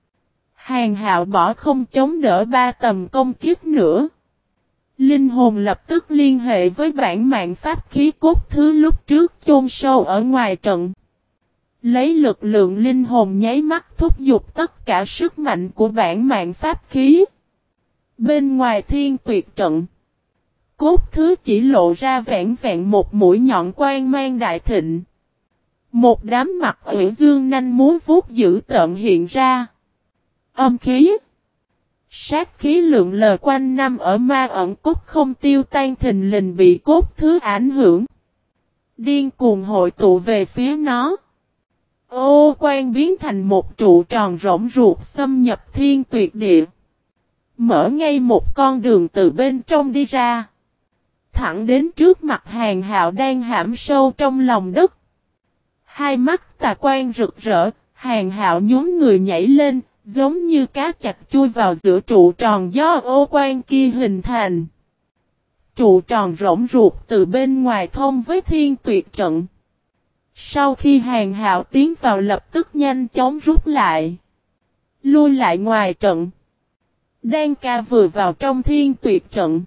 Hàn Hạo bỏ không chống đỡ ba tầm công kích nữa. Linh hồn lập tức liên hệ với bản mạng pháp khí cốt thứ lúc trước chôn sâu ở ngoài trận. Lấy lực lượng linh hồn nháy mắt thúc giục tất cả sức mạnh của bản mạng pháp khí. Bên ngoài Thiên Tuyệt Trận, cốt thứ chỉ lộ ra vẹn vẹn một mũi nhọn quang mang đại thịnh. Một đám mặt uyển dương nanh múa vuốt dữ tợn hiện ra. Âm khí, sát khí lượng lờ quanh năm ở ma ẩn cốt không tiêu tan thình lình bị cốt thứ ảnh hưởng. Điên cuồng hội tụ về phía nó. Ô quan biến thành một trụ tròn rỗng ruột xâm nhập Thiên Tuyệt Địa. Mở ngay một con đường từ bên trong đi ra. Thẳng đến trước mặt Hàn Hạo đang hãm sâu trong lòng đất. Hai mắt tà quan rực rỡ, Hàn Hạo nhún người nhảy lên, giống như cá chạch chui vào giữa trụ tròn do ô quan kia hình thành. Trụ tròn rỗng ruột từ bên ngoài thông với Thiên Tuyệt Trận. Sau khi Hàn Hạo tiến vào lập tức nhanh chóng rút lại. Lui lại ngoài trận. Đan ca vừa vào trong Thiên Tuyệt Trận.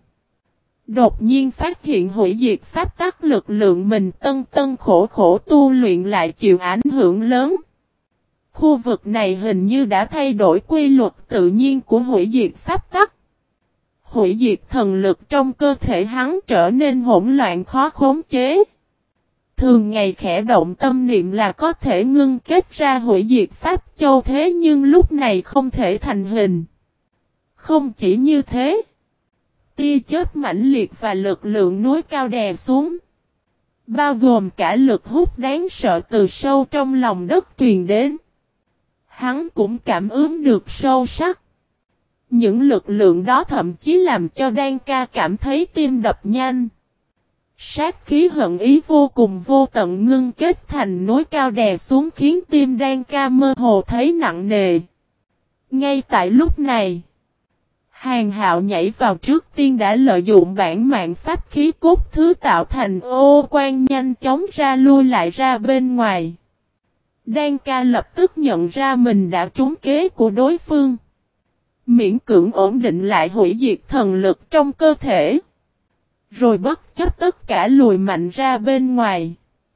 Đột nhiên phát hiện hủy diệt pháp tắc lực lượng mình tân khổ khổ tu luyện lại chịu ảnh hưởng lớn. Khu vực này hình như đã thay đổi quy luật tự nhiên của hủy diệt pháp tắc. Hủy diệt thần lực trong cơ thể hắn trở nên hỗn loạn khó khống chế. Thường ngày khẽ động tâm niệm là có thể ngưng kết ra hủy diệt pháp châu thế nhưng lúc này không thể thành hình. Không chỉ như thế. Tia chớp mãnh liệt và lực lượng núi cao đè xuống. Bao gồm cả lực hút đáng sợ từ sâu trong lòng đất truyền đến. Hắn cũng cảm ứng được sâu sắc. Những lực lượng đó thậm chí làm cho Đan ca cảm thấy tim đập nhanh. Sát khí hận ý vô cùng vô tận ngưng kết thành núi cao đè xuống khiến tim Đan ca mơ hồ thấy nặng nề. Ngay tại lúc này, Hàn Hạo nhảy vào trước tiên đã lợi dụng bản mạng pháp khí cốt thứ tạo thành ô quan nhanh chóng ra lui lại ra bên ngoài. Đan ca lập tức nhận ra mình đã trúng kế của đối phương. Miễn cưỡng ổn định lại hủy diệt thần lực trong cơ thể. Rồi bất chấp tất cả lùi mạnh ra bên ngoài.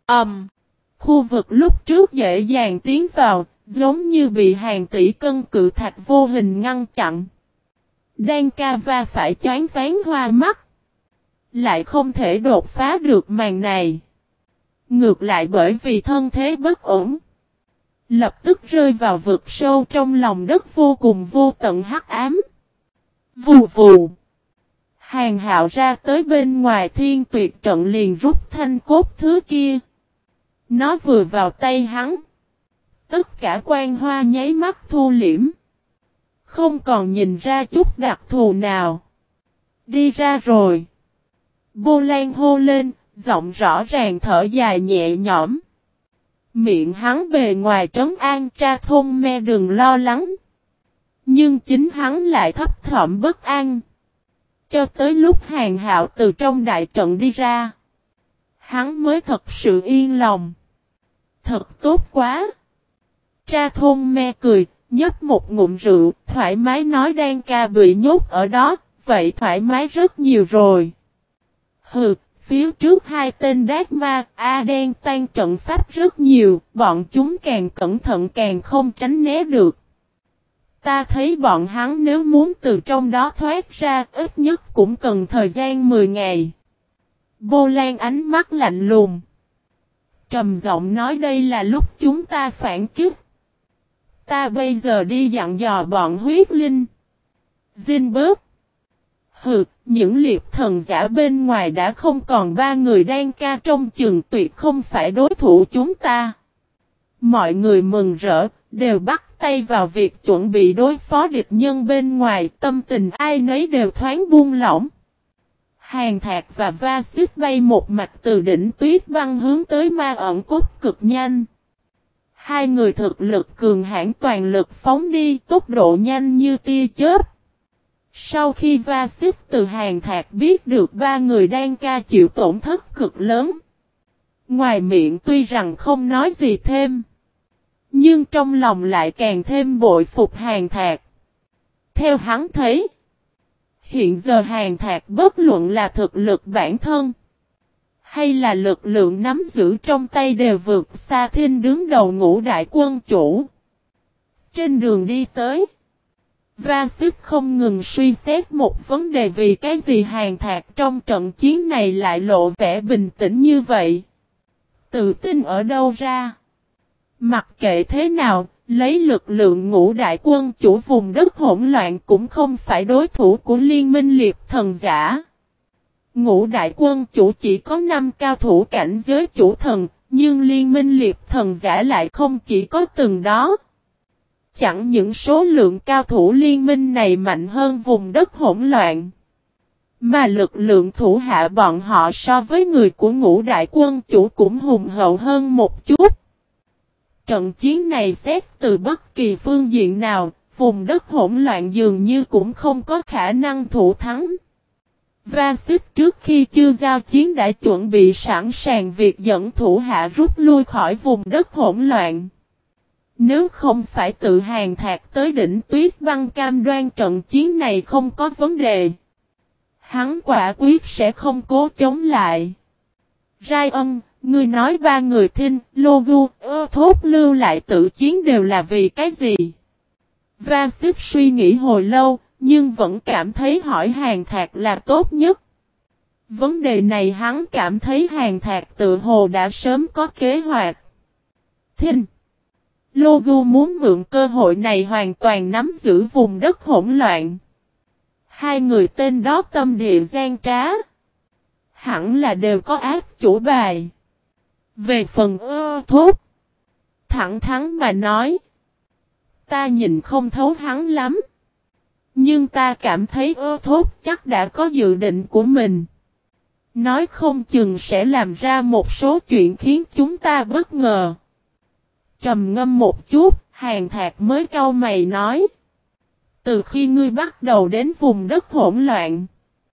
Khu vực lúc trước dễ dàng tiến vào, giống như bị hàng tỷ cân cự thạch vô hình ngăn chặn. Đan ca va phải choáng váng hoa mắt. Lại không thể đột phá được màn này. Ngược lại bởi vì thân thế bất ổn. Lập tức rơi vào vực sâu trong lòng đất vô cùng vô tận hắc ám. Vù vù. Hàn Hạo ra tới bên ngoài Thiên Tuyệt Trận liền rút thanh cốt thứ kia. Nó vừa vào tay hắn. Tất cả quan hoa nháy mắt thu liễm. Không còn nhìn ra chút đặc thù nào. Đi ra rồi. Bô Lan hô lên, giọng rõ ràng thở dài nhẹ nhõm. Miệng hắn bề ngoài trấn an Tra Thôn Me đừng lo lắng. Nhưng chính hắn lại thấp thỏm bất an. cho tới lúc Hàn Hạo từ trong đại trận đi ra. Hắn mới thật sự yên lòng. Thật tốt quá. Tra Thôn Me cười, nhấp một ngụm rượu, thoải mái nói Đan ca bị nhốt ở đó, vậy thoải mái rất nhiều rồi. Hừ, phía trước hai tên đát ma, đen tan trận pháp rất nhiều, bọn chúng càng cẩn thận càng không tránh né được. Ta thấy bọn hắn nếu muốn từ trong đó thoát ra, ít nhất cũng cần thời gian 10 ngày. Bô Lan ánh mắt lạnh lùng. Trầm giọng nói đây là lúc chúng ta phản kích. Ta bây giờ đi dặn dò bọn huyết linh. Zinberg. Hừ, những liệp thần giả bên ngoài đã không còn 3 người đang ca trong chừng tuyệt không phải đối thủ chúng ta. Mọi người mừng rỡ, đều bắt tay vào việc chuẩn bị đối phó địch nhân bên ngoài, tâm tình ai nấy đều thoáng buông lỏng. Hàn Thạc và Va Xích bay một mạch từ đỉnh tuyết băng hướng tới ma ẩn cốt cực nhanh. Hai người thực lực cường hãn toàn lực phóng đi, tốc độ nhanh như tia chớp. Sau khi Va Xích từ Hàn Thạc biết được 3 người đang ca chịu tổn thất cực lớn. Ngoài miệng tuy rằng không nói gì thêm, nhưng trong lòng lại càng thêm bội phục Hàn Thạc. Theo hắn thấy, hiện giờ Hàn Thạc bất luận là thực lực bản thân, hay là lực lượng nắm giữ trong tay đều vượt xa Thinh đứng đầu ngũ đại quân chủ. Trên đường đi tới, Va Xích không ngừng suy xét một vấn đề vì cái gì Hàn Thạc trong trận chiến này lại lộ vẻ bình tĩnh như vậy. Tự tin ở đâu ra? Mặc kệ thế nào, lấy lực lượng ngũ đại quân chủ vùng đất hỗn loạn cũng không phải đối thủ của liên minh liệp thần giả. Ngũ đại quân chủ chỉ có 5 cao thủ cảnh giới chủ thần, nhưng liên minh liệp thần giả lại không chỉ có từng đó. Chẳng những số lượng cao thủ liên minh này mạnh hơn vùng đất hỗn loạn, mà lực lượng thủ hạ bọn họ so với người của ngũ đại quân chủ cũng hùng hậu hơn một chút. Trận chiến này xét từ bất kỳ phương diện nào, vùng đất hỗn loạn dường như cũng không có khả năng thủ thắng. Va Xích trước khi chưa giao chiến đã chuẩn bị sẵn sàng việc dẫn thủ hạ rút lui khỏi vùng đất hỗn loạn. Nếu không phải tự Hàn Thạc tới đỉnh tuyết băng cam đoan trận chiến này không có vấn đề, hắn quả quyết sẽ không cố chống lại. Rai Ân, ngươi nói 3 người Thinh, Logu, Thốt lưu lại tự chiến đều là vì cái gì? Va Xích suy nghĩ hồi lâu, nhưng vẫn cảm thấy hỏi Hàn Thạc là tốt nhất. Vấn đề này hắn cảm thấy Hàn Thạc tự hồ đã sớm có kế hoạch. Thinh, Logu muốn mượn cơ hội này hoàn toàn nắm giữ vùng đất hỗn loạn. Hai người tên đó tâm địa gian trá, hẳn là đều có ác chủ bài. Về phần Thốt, thẳng thắn mà nói, ta nhìn không thấu hắn lắm. Nhưng ta cảm thấy Thốt chắc đã có dự định của mình. Nói không chừng sẽ làm ra một số chuyện khiến chúng ta bất ngờ. Trầm ngâm một chút, Hàn Thạc mới cau mày nói. Từ khi ngươi bắt đầu đến vùng đất hỗn loạn,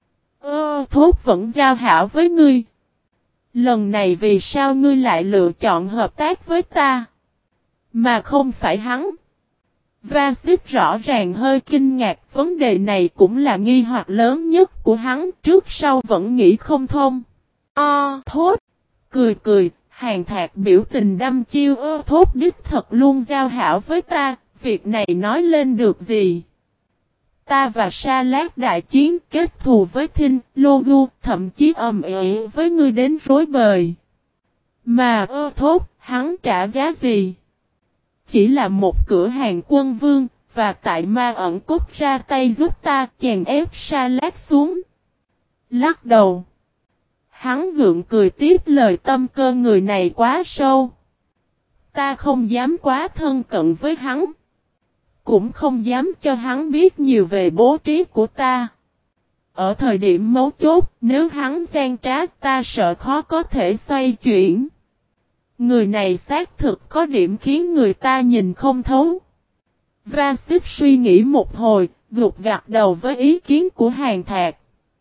Thốt vẫn giao hảo với ngươi. Lần này vì sao ngươi lại lựa chọn hợp tác với ta, mà không phải hắn? Va Xích rõ ràng hơi kinh ngạc, vấn đề này cũng là nghi hoặc lớn nhất của hắn, trước sau vẫn nghĩ không thông. Thốt, cười cười, Hàn Thạc biểu tình đăm chiêu. Thốt đích thật luôn giao hảo với ta, việc này nói lên được gì? Ta và Sa Lát đại chiến, kết thù với Thinh, Logu, thậm chí ầm ĩ với ngươi đến rối bời. Mà Thốt, hắn trả giá gì? Chỉ là một cửa hàng quân vương, và tại ma ẩn cốt ra tay giúp ta chèn ép Sa Lát xuống. Lắc đầu. Hắn gượng cười tiếp lời, tâm cơ người này quá sâu. Ta không dám quá thân cận với hắn. Cũng không dám cho hắn biết nhiều về bố trí của ta. Ở thời điểm mấu chốt, nếu hắn gian trá, ta sợ khó có thể xoay chuyển. Người này xác thực có điểm khiến người ta nhìn không thấu. Va Xích suy nghĩ một hồi, gục gặt đầu với ý kiến của Hàn Thạc.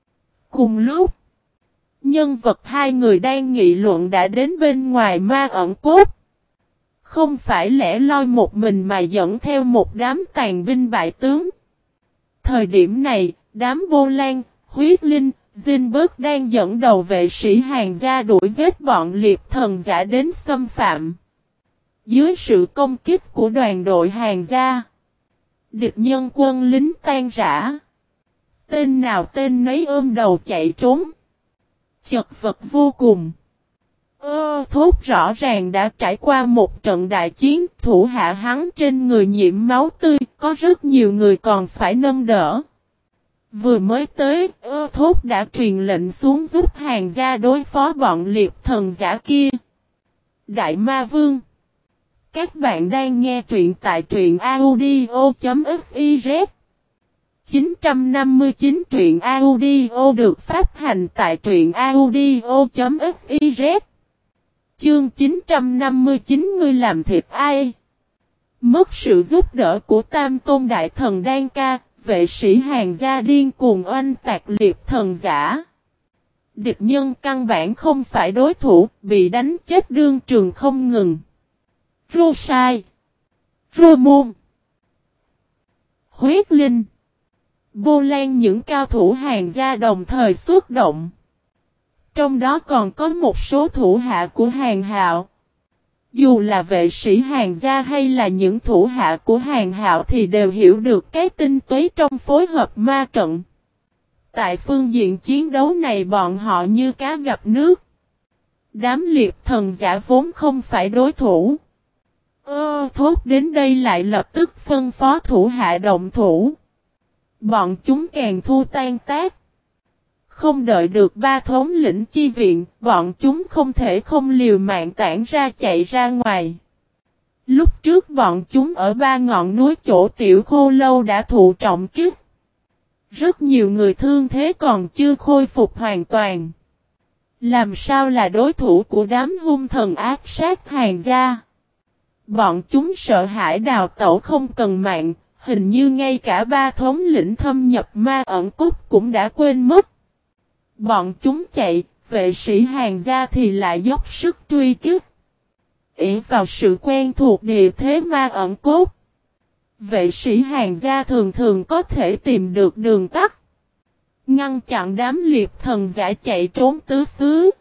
Cùng lúc, nhân vật hai người đang nghị luận đã đến bên ngoài ma ẩn cốt. Không phải lẻ loi một mình mà dẫn theo một đám tàn binh bại tướng. Thời điểm này, đám Bô Lan, Huyết Linh, Zinberg đang dẫn đầu vệ sĩ Hàn gia đuổi giết bọn liệp thần giả đến xâm phạm. Dưới sự công kích của đoàn đội Hàn gia, địch nhân quân lính tan rã. Tên nào tên nấy ôm đầu chạy trốn. Chật vật vô cùng. Thốt rõ ràng đã trải qua một trận đại chiến, thủ hạ hắn trên người nhiễm máu tươi, có rất nhiều người còn phải nâng đỡ. Vừa mới tới, Thốt đã truyền lệnh xuống giúp Hàn gia đối phó bọn liệp thần giả kia. Đại Ma Vương. Các bạn đang nghe truyện tại truyện audio.fiz. 959 truyện audio được phát hành tại truyện audio.fiz. Chương 959 ngươi làm thịt ai? Mất sự giúp đỡ của Tam Tôn Đại Thần Đan Ca, vệ sĩ Hàn gia điên cuồng oanh tạc liệp thần giả. Địch nhân căn bản không phải đối thủ, bị đánh chết đương trường không ngừng. Rô Sai, Rô Môn, Huyết Linh, Bô Lan, những cao thủ Hàn gia đồng thời xuất động. Trong đó còn có một số thủ hạ của Hàn Hạo. Dù là vệ sĩ Hàn gia hay là những thủ hạ của Hàn Hạo thì đều hiểu được cái tinh túy trong phối hợp ma trận. Tại phương diện chiến đấu này bọn họ như cá gặp nước. Đám liệp thần giả vốn không phải đối thủ. Thốt đến đây lại lập tức phân phó thủ hạ động thủ. Bọn chúng càng thu tan tác. Không đợi được ba thống lĩnh chi viện, bọn chúng không thể không liều mạng tản ra chạy ra ngoài. Lúc trước bọn chúng ở ba ngọn núi chỗ Tiểu Khô Lâu đã thụ trọng kích. Rất nhiều người thương thế còn chưa khôi phục hoàn toàn. Làm sao là đối thủ của đám hung thần ác sát Hàn gia? Bọn chúng sợ hãi đào tẩu không cần mạng, hình như ngay cả ba thống lĩnh thâm nhập ma ẩn cốt cũng đã quên mất. Bọn chúng chạy, vệ sĩ Hàn gia thì lại dốc sức truy kích. Ỷ vào sự quen thuộc địa thế ma ẩn cốt, vệ sĩ Hàn gia thường thường có thể tìm được đường tắt, ngăn chặn đám liệp thần giả chạy trốn tứ xứ.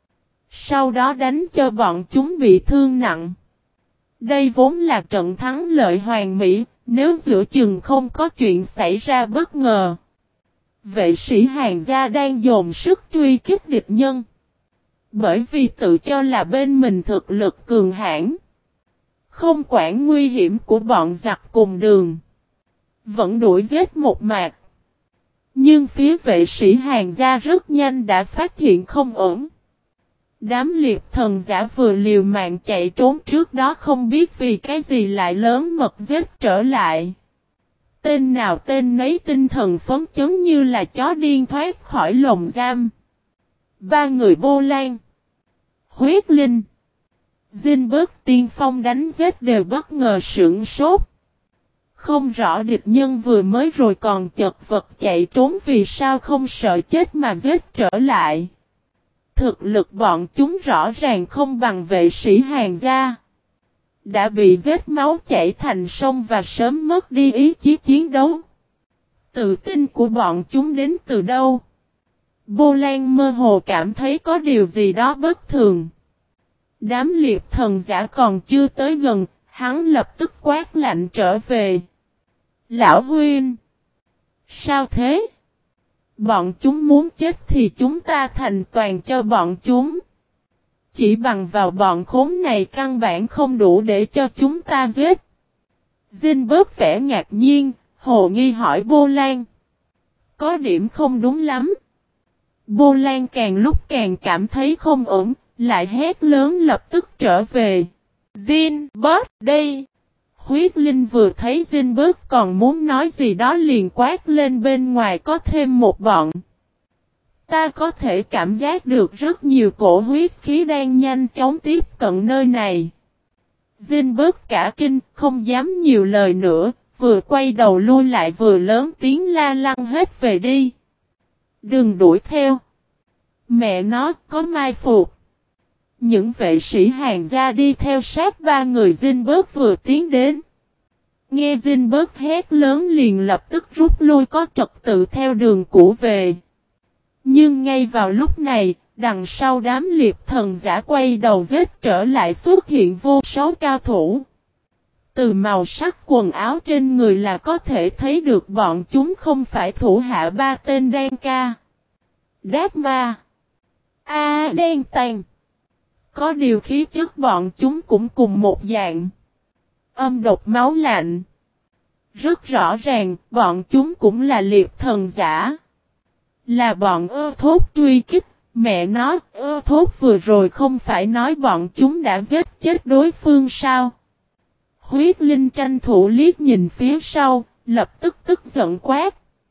Sau đó đánh cho bọn chúng bị thương nặng. Đây vốn là trận thắng lợi hoàn mỹ, nếu giữa chừng không có chuyện xảy ra bất ngờ. Vệ sĩ Hàn gia đang dồn sức truy kích địch nhân. Bởi vì tự cho là bên mình thực lực cường hãn, không quản nguy hiểm của bọn giặc cùng đường, vẫn đuổi giết một mạch. Nhưng phía vệ sĩ Hàn gia rất nhanh đã phát hiện không ổn. Đám liệp thần giả vừa liều mạng chạy trốn trước đó không biết vì cái gì lại lớn mật giết trở lại. Tên nào tên nấy tinh thần phấn chấn như là chó điên thoát khỏi lồng giam. Ba người Bô Lan, Huyết Linh, Zinberg tiên phong đánh giết đều bất ngờ sửng sốt. Không rõ địch nhân vừa mới rồi còn chật vật chạy trốn vì sao không sợ chết mà giết trở lại. Thực lực bọn chúng rõ ràng không bằng vệ sĩ Hàn gia. Đã bị giết máu chảy thành sông và sớm mất đi ý chí chiến đấu. Tự tin của bọn chúng đến từ đâu? Bô Lan mơ hồ cảm thấy có điều gì đó bất thường. Đám liệp thần giả còn chưa tới gần, hắn lập tức quát lạnh trở về. Lão Huynh! Sao thế? Bọn chúng muốn chết thì chúng ta thành toàn cho bọn chúng. Chỉ bằng vào bọn khốn này căn bản không đủ để cho chúng ta giết. Zinberg vẻ ngạc nhiên, hồ nghi hỏi Bô Lan. Có điểm không đúng lắm. Bô Lan càng lúc càng cảm thấy không ổn, lại hét lớn lập tức trở về. Zinberg đây! Huyết Linh vừa thấy Zinberg còn muốn nói gì đó liền quát lên bên ngoài có thêm một bọn. Ta có thể cảm giác được rất nhiều cổ huyết khí đang nhanh chóng tiếp cận nơi này. Zinberg cả kinh, không dám nhiều lời nữa, vừa quay đầu lui lại vừa lớn tiếng la lăng hết về đi. Đừng đuổi theo. Mẹ nó có mai phục. Những vệ sĩ Hàn gia đi theo sát ba người Zinberg vừa tiến đến. Nghe Zinberg hét lớn liền lập tức rút lui có trật tự theo đường cũ về. Nhưng ngay vào lúc này, đằng sau đám liệp thần giả quay đầu giết trở lại xuất hiện vô số cao thủ. Từ màu sắc quần áo trên người là có thể thấy được bọn chúng không phải thủ hạ ba tên đen ca. Đát ma. Đen tàn. Có điều khí chất bọn chúng cũng cùng một dạng. Âm độc máu lạnh. Rất rõ ràng, bọn chúng cũng là liệp thần giả. Là bọn ơ thốt truy kích, mẹ nó, ơ thốt vừa rồi không phải nói bọn chúng đã giết chết đối phương sao? Huyết Linh tranh thủ liếc nhìn phía sau, lập tức tức giận quát.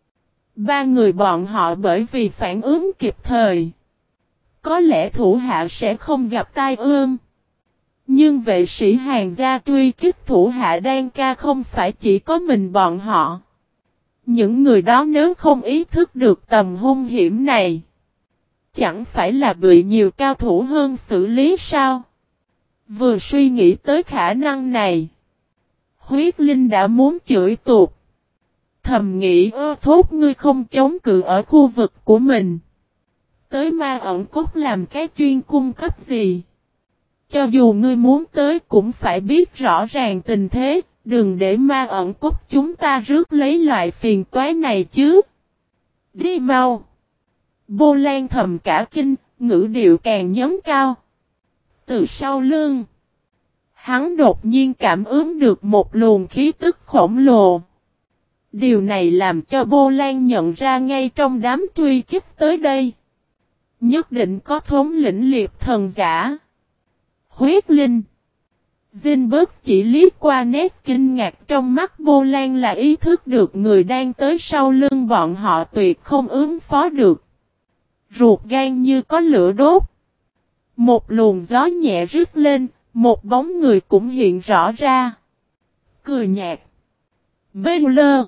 Ba người bọn họ bởi vì phản ứng kịp thời. Có lẽ thủ hạ sẽ không gặp tai ương. Nhưng vệ sĩ Hàn gia truy kích thủ hạ đan ca không phải chỉ có mình bọn họ. Những người đó nếu không ý thức được tầm hung hiểm này, chẳng phải là bị nhiều cao thủ hơn xử lý sao? Vừa suy nghĩ tới khả năng này, Huyết Linh đã muốn chửi tuột. Thầm nghĩ thốt ngươi không chống cự ở khu vực của mình. Tới ma ẩn cốt làm cái chuyên cung cấp gì? Cho dù ngươi muốn tới cũng phải biết rõ ràng tình thế, đừng để ma ẩn cốt chúng ta rước lấy loại phiền toái này chứ. Đi mau. Bô Lan thầm cả kinh, ngữ điệu càng nhấn cao. Từ sau lưng, hắn đột nhiên cảm ứng được một luồng khí tức khổng lồ. Điều này làm cho Bô Lan nhận ra ngay trong đám truy kích tới đây. Nhất định có thống lĩnh liệp thần giả. Huyết Linh. Zinberg chỉ liếc qua nét kinh ngạc trong mắt Bô Lan là ý thức được người đang tới sau lưng bọn họ tuyệt không ứng phó được. Ruột gan như có lửa đốt. Một luồng gió nhẹ rít lên, một bóng người cũng hiện rõ ra. Cười nhạt. Baylor.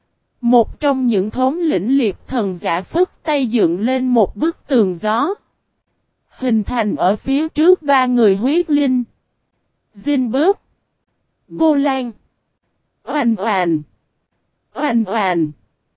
Một trong những thống lĩnh liệp thần giả phất tay dựng lên một bức tường gió. Hình thành ở phía trước ba người Huyết Linh. Zinberg. Bô Lan. Oanh oanh. Oanh oanh.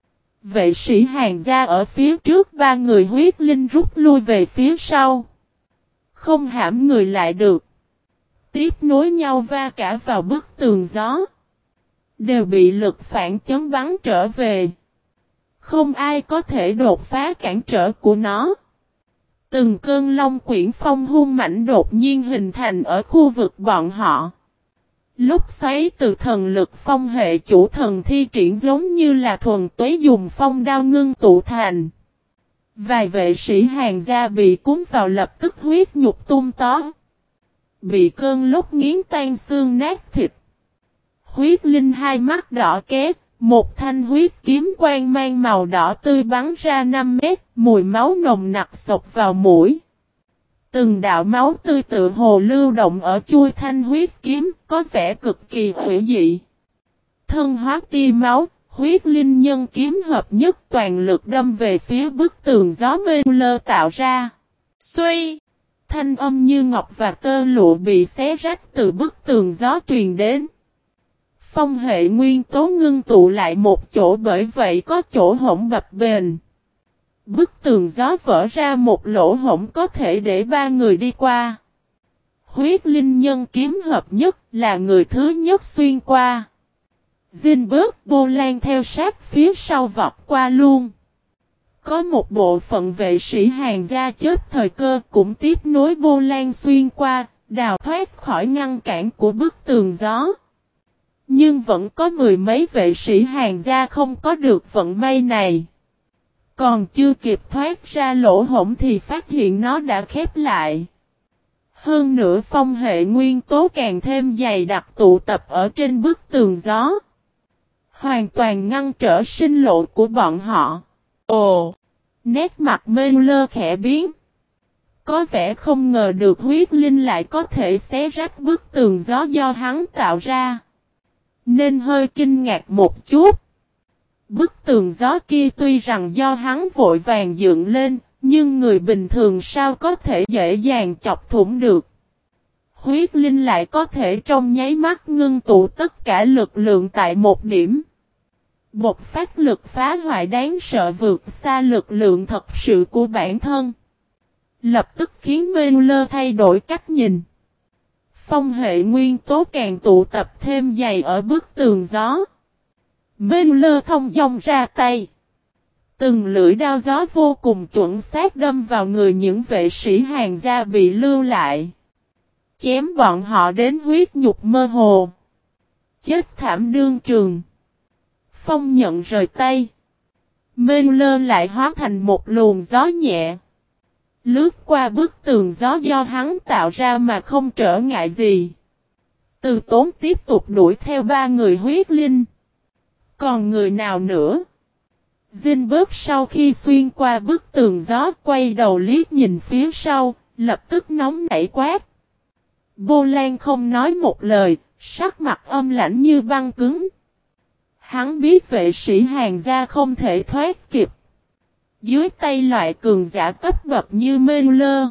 Vệ sĩ Hàn gia ở phía trước ba người Huyết Linh rút lui về phía sau. Không hãm người lại được. Tiếp nối nhau va cả vào bức tường gió. Đều bị lực phản chấn bắn trở về. Không ai có thể đột phá cản trở của nó. Từng cơn long quyển phong hung mạnh đột nhiên hình thành ở khu vực bọn họ. Lúc xoáy từ thần lực phong hệ chủ thần thi triển giống như là thuần tuế dùng phong đao ngưng tụ thành. Vài vệ sĩ Hàn gia bị cuốn vào lập tức huyết nhục tung tó. Bị cơn lốc nghiến tan xương nát thịt. Huyết Linh hai mắt đỏ két, một thanh huyết kiếm quang mang màu đỏ tươi bắn ra 5 mét, mùi máu nồng nặc xộc vào mũi. Từng đạo máu tươi tự hồ lưu động ở chuôi thanh huyết kiếm, có vẻ cực kỳ hủy dị. Thân hóa tia máu, Huyết Linh nhân kiếm hợp nhất toàn lực đâm về phía bức tường gió mênh lơ tạo ra. Xuy! Thanh âm như ngọc và tơ lụa bị xé rách từ bức tường gió truyền đến. Phong hệ nguyên tố ngưng tụ lại một chỗ bởi vậy có chỗ hổng bập bềnh. Bức tường gió vỡ ra một lỗ hổng có thể để ba người đi qua. Huyết Linh nhân kiếm hợp nhất là người thứ nhất xuyên qua. Zinberg Bô Lan theo sát phía sau vọt qua luôn. Có một bộ phận vệ sĩ Hàn gia chết thời cơ cũng tiếp nối Bô Lan xuyên qua, đào thoát khỏi ngăn cản của bức tường gió. Nhưng vẫn có mười mấy vệ sĩ Hàn gia không có được vận may này. Còn chưa kịp thoát ra lỗ hổng thì phát hiện nó đã khép lại. Hơn nữa phong hệ nguyên tố càng thêm dày đặc tụ tập ở trên bức tường gió. Hoàn toàn ngăn trở sinh lộ của bọn họ. Ồ! Nét mặt Mê-lơ khẽ biến. Có vẻ không ngờ được Huyết Linh lại có thể xé rách bức tường gió do hắn tạo ra. Nên hơi kinh ngạc một chút. Bức tường gió kia tuy rằng do hắn vội vàng dựng lên, nhưng người bình thường sao có thể dễ dàng chọc thủng được. Huyết linh lại có thể trong nháy mắt ngưng tụ tất cả lực lượng tại một điểm. Bộc phát lực phá hoại đáng sợ vượt xa lực lượng thật sự của bản thân. Lập tức khiến Medulla thay đổi cách nhìn. Phong hệ nguyên tố càng tụ tập thêm dày ở bức tường gió. Medulla thông dong ra tay. Từng lưỡi đao gió vô cùng chuẩn xác đâm vào người những vệ sĩ hàng gia bị lưu lại. Chém bọn họ đến huyết nhục mơ hồ. Chết thảm đương trường. Phong nhận rời tay. Medulla lại hóa thành một luồng gió nhẹ. Lướt qua bức tường gió do hắn tạo ra mà không trở ngại gì. Từ Tốn tiếp tục đuổi theo ba người huyết linh. Còn người nào nữa? Zinberg sau khi xuyên qua bức tường gió quay đầu liếc nhìn phía sau, lập tức nóng nảy quát. Bô Lan không nói một lời, sắc mặt âm lãnh như băng cứng. Hắn biết vệ sĩ hàng gia không thể thoát kịp. Dưới tay loại cường giả cấp bậc như Medulla,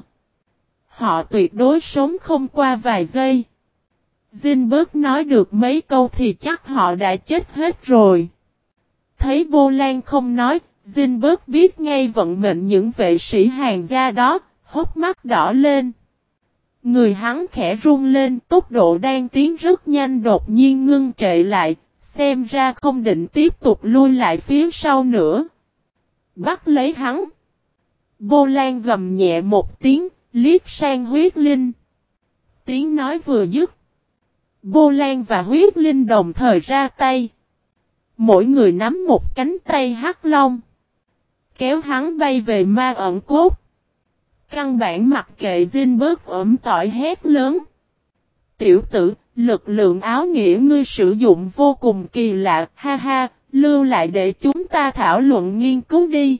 họ tuyệt đối sống không qua vài giây. Zinberg nói được mấy câu thì chắc họ đã chết hết rồi. Thấy Bô Lan không nói, Zinberg biết ngay vận mệnh những vệ sĩ hàng gia đó, hốc mắt đỏ lên. Người hắn khẽ run lên, tốc độ đang tiến rất nhanh đột nhiên ngưng trệ lại, xem ra không định tiếp tục lui lại phía sau nữa. Bắt lấy hắn. Bô Lan gầm nhẹ một tiếng, liếc sang huyết linh. Tiếng nói vừa dứt. Bô Lan và huyết linh đồng thời ra tay. Mỗi người nắm một cánh tay hắc long. Kéo hắn bay về ma ẩn cốt. Căn bản mặc kệ Zinberg ẩm tỏi hét lớn. Tiểu tử, lực lượng áo nghĩa ngươi sử dụng vô cùng kỳ lạ, ha ha, lưu lại để chúng ta thảo luận nghiên cứu đi.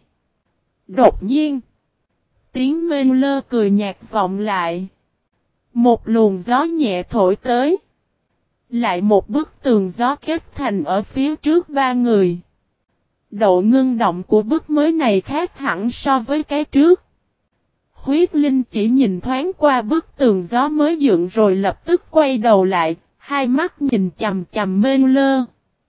Đột nhiên, tiếng Medulla cười nhạt vọng lại. Một luồng gió nhẹ thổi tới. Lại một bức tường gió kết thành ở phía trước ba người. Độ ngưng động của bức mới này khác hẳn so với cái trước. Huyết Linh chỉ nhìn thoáng qua bức tường gió mới dựng rồi lập tức quay đầu lại, hai mắt nhìn chằm chằm Medulla.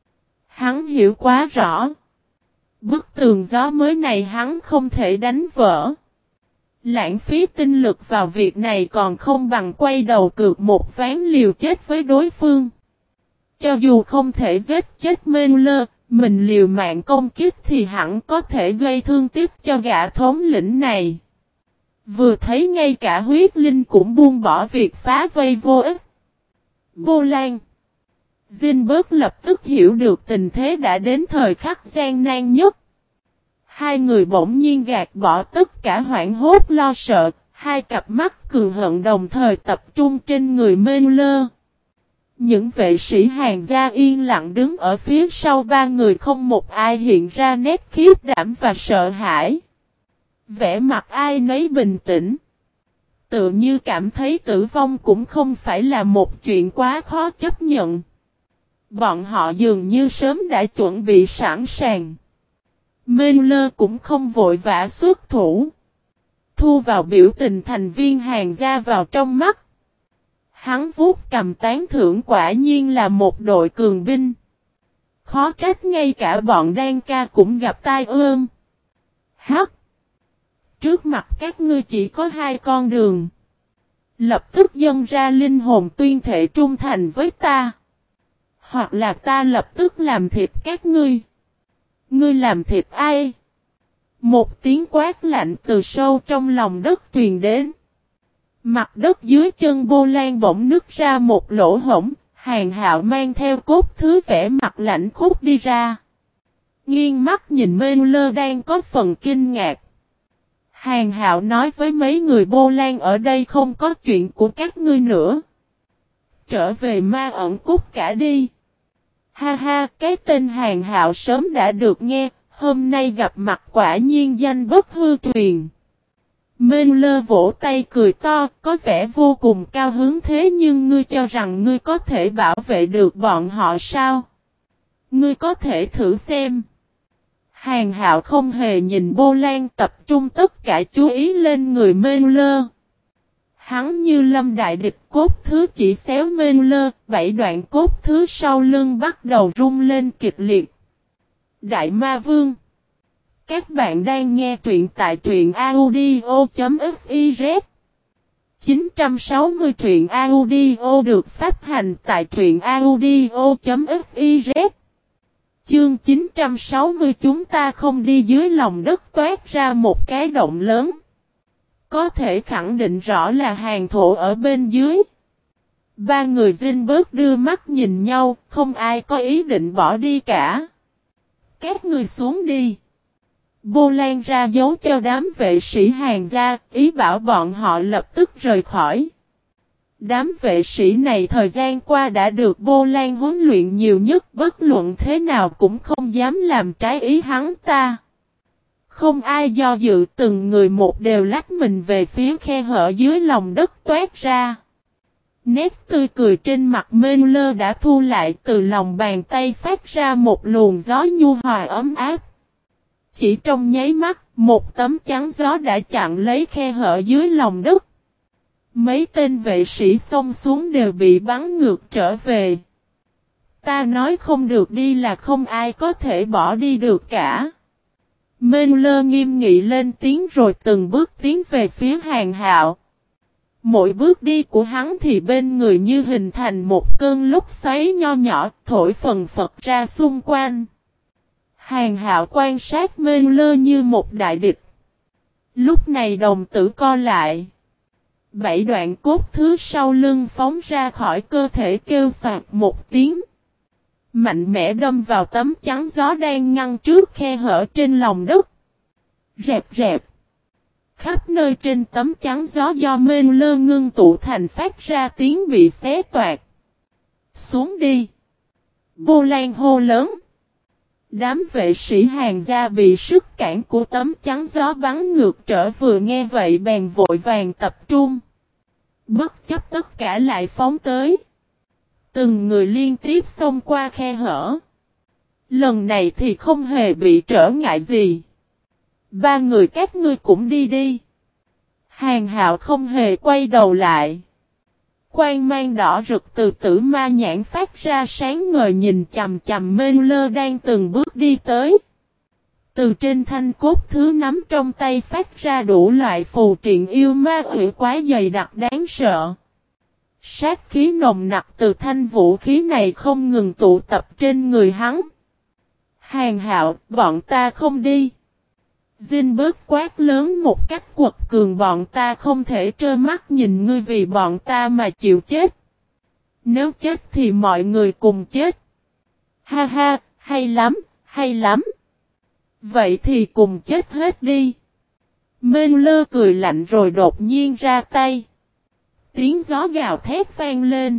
Hắn hiểu quá rõ. Bức tường gió mới này hắn không thể đánh vỡ. Lãng phí tinh lực vào việc này còn không bằng quay đầu cược một ván liều chết với đối phương. Cho dù không thể giết chết Medulla, mình liều mạng công kích thì hẳn có thể gây thương tích cho gã thống lĩnh này. Vừa thấy ngay cả huyết linh cũng buông bỏ việc phá vây vô ích. Bô Lan. Zinberg lập tức hiểu được tình thế đã đến thời khắc gian nan nhất. Hai người bỗng nhiên gạt bỏ tất cả hoảng hốt lo sợ, hai cặp mắt cường hận đồng thời tập trung trên người Medulla. Những vệ sĩ hàng gia yên lặng đứng ở phía sau ba người không một ai hiện ra nét khiếp đảm và sợ hãi. Vẻ mặt ai nấy bình tĩnh. Tự như cảm thấy tử vong cũng không phải là một chuyện quá khó chấp nhận. Bọn họ dường như sớm đã chuẩn bị sẵn sàng. Medulla cũng không vội vã xuất thủ. Thu vào biểu tình thành viên hàng gia vào trong mắt. Hắn vuốt cầm tán thưởng quả nhiên là một đội cường binh. Khó trách ngay cả bọn đan ca cũng gặp tai ương. Hắc! Trước mặt các ngươi chỉ có hai con đường. Lập tức dâng ra linh hồn tuyên thệ trung thành với ta. Hoặc là ta lập tức làm thịt các ngươi. Ngươi làm thịt ai? Một tiếng quát lạnh từ sâu trong lòng đất truyền đến. Mặt đất dưới chân Bô Lan bỗng nứt ra một lỗ hổng, Hàn Hạo mang theo cốt thứ vẻ mặt lạnh khúc đi ra. Nghiêng mắt nhìn Medulla đang có phần kinh ngạc. Hàn Hạo nói với mấy người Bô Lan ở đây không có chuyện của các ngươi nữa. Trở về ma ẩn cốt cả đi. Ha ha, cái tên Hàn Hạo sớm đã được nghe, hôm nay gặp mặt quả nhiên danh bất hư truyền. Medulla vỗ tay cười to, có vẻ vô cùng cao hứng thế nhưng ngươi cho rằng ngươi có thể bảo vệ được bọn họ sao? Ngươi có thể thử xem. Hàng Hạo không hề nhìn Bô Lan, tập trung tất cả chú ý lên người Mê-lơ. Hắn như lâm đại địch, cốt thứ chỉ xéo Mê-lơ, 7 đoạn cốt thứ sau lưng bắt đầu rung lên kịch liệt. Đại Ma Vương. Các bạn đang nghe truyện tại truyện audio.fiz. 960 truyện audio được phát hành tại truyện audio.fiz. Chương 960 chúng ta không đi dưới lòng đất toát ra một cái động lớn. Có thể khẳng định rõ là hàng thổ ở bên dưới. Ba người Zinberg đưa mắt nhìn nhau, không ai có ý định bỏ đi cả. Các người xuống đi. Bô Lan ra dấu cho đám vệ sĩ hàng gia, ý bảo bọn họ lập tức rời khỏi. Đám vệ sĩ này thời gian qua đã được Bô Lan huấn luyện nhiều nhất, bất luận thế nào cũng không dám làm trái ý hắn ta. Không ai do dự, từng người một đều lách mình về phía khe hở dưới lòng đất toát ra. Nét tươi cười trên mặt Mê-lơ đã thu lại, từ lòng bàn tay phát ra một luồng gió nhu hòa ấm áp. Chỉ trong nháy mắt, một tấm chắn gió đã chặn lấy khe hở dưới lòng đất. Mấy tên vệ sĩ xông xuống đều bị bắn ngược trở về. Ta nói không được đi là không ai có thể bỏ đi được cả. Mê-lơ nghiêm nghị lên tiếng rồi từng bước tiến về phía Hàng Hạo. Mỗi bước đi của hắn thì bên người như hình thành một cơn lốc xoáy nho nhỏ, thổi phần phật ra xung quanh. Hàng Hạo quan sát Mê-lơ như một đại địch. Lúc này đồng tử co lại. 7 đoạn cốt thứ sau lưng phóng ra khỏi cơ thể kêu soạt một tiếng. Mạnh mẽ đâm vào tấm chắn gió đang ngăn trước khe hở trên lòng đất. Rẹp rẹp. Khắp nơi trên tấm chắn gió do Mê-lơ ngưng tụ thành phát ra tiếng bị xé toạc. Xuống đi. Bô Lan hô lớn. Đám vệ sĩ hàng gia bị sức cản của tấm chắn gió bắn ngược trở vừa nghe vậy bèn vội vàng tập trung. Bất chấp tất cả lại phóng tới. Từng người liên tiếp xông qua khe hở. Lần này thì không hề bị trở ngại gì. Ba người các ngươi cũng đi đi. Hàng Hạo không hề quay đầu lại. Quang mang đỏ rực từ tử ma nhãn phát ra sáng ngời nhìn chằm chằm Mê-lơ đang từng bước đi tới. Từ trên thanh cốt thứ nắm trong tay phát ra đủ loại phù triện yêu ma quỷ quái dày đặc đáng sợ. Sát khí nồng nặc từ thanh vũ khí này không ngừng tụ tập trên người hắn. Hàng Hạo, bọn ta không đi. Zinberg quát lớn một cách quật cường, bọn ta không thể trơ mắt nhìn ngươi vì bọn ta mà chịu chết. Nếu chết thì mọi người cùng chết. Ha ha, hay lắm, hay lắm. Vậy thì cùng chết hết đi. Mê-lơ cười lạnh rồi đột nhiên ra tay. Tiếng gió gào thét vang lên.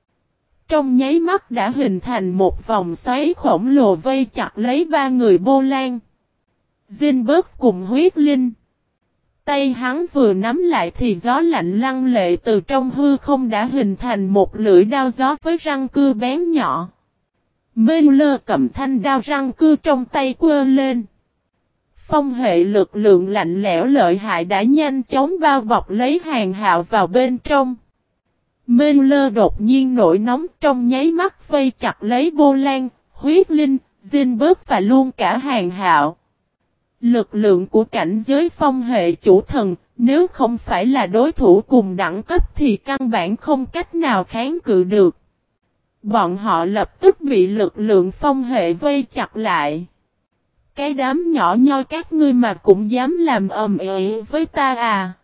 Trong nháy mắt đã hình thành một vòng xoáy khổng lồ vây chặt lấy ba người Bô Lan. Zinberg cùng huyết linh. Tay hắn vừa nắm lại thì gió lạnh lăng lệ từ trong hư không đã hình thành một lưỡi đao gió với răng cưa bén nhỏ. Mê-lơ cầm thanh đao răng cưa trong tay quơ lên. Phong hệ lực lượng lạnh lẽo lợi hại đã nhanh chóng bao bọc lấy Hàng Hạo vào bên trong. Mê-lơ đột nhiên nổi nóng, trong nháy mắt vây chặt lấy Bô Lan, huyết linh, Zinberg và luôn cả Hàng Hạo. Lực lượng của cảnh giới phong hệ chủ thần, nếu không phải là đối thủ cùng đẳng cấp thì căn bản không cách nào kháng cự được. Bọn họ lập tức bị lực lượng phong hệ vây chặt lại. Cái đám nhỏ nhoi các ngươi mà cũng dám làm ầm ĩ với ta à?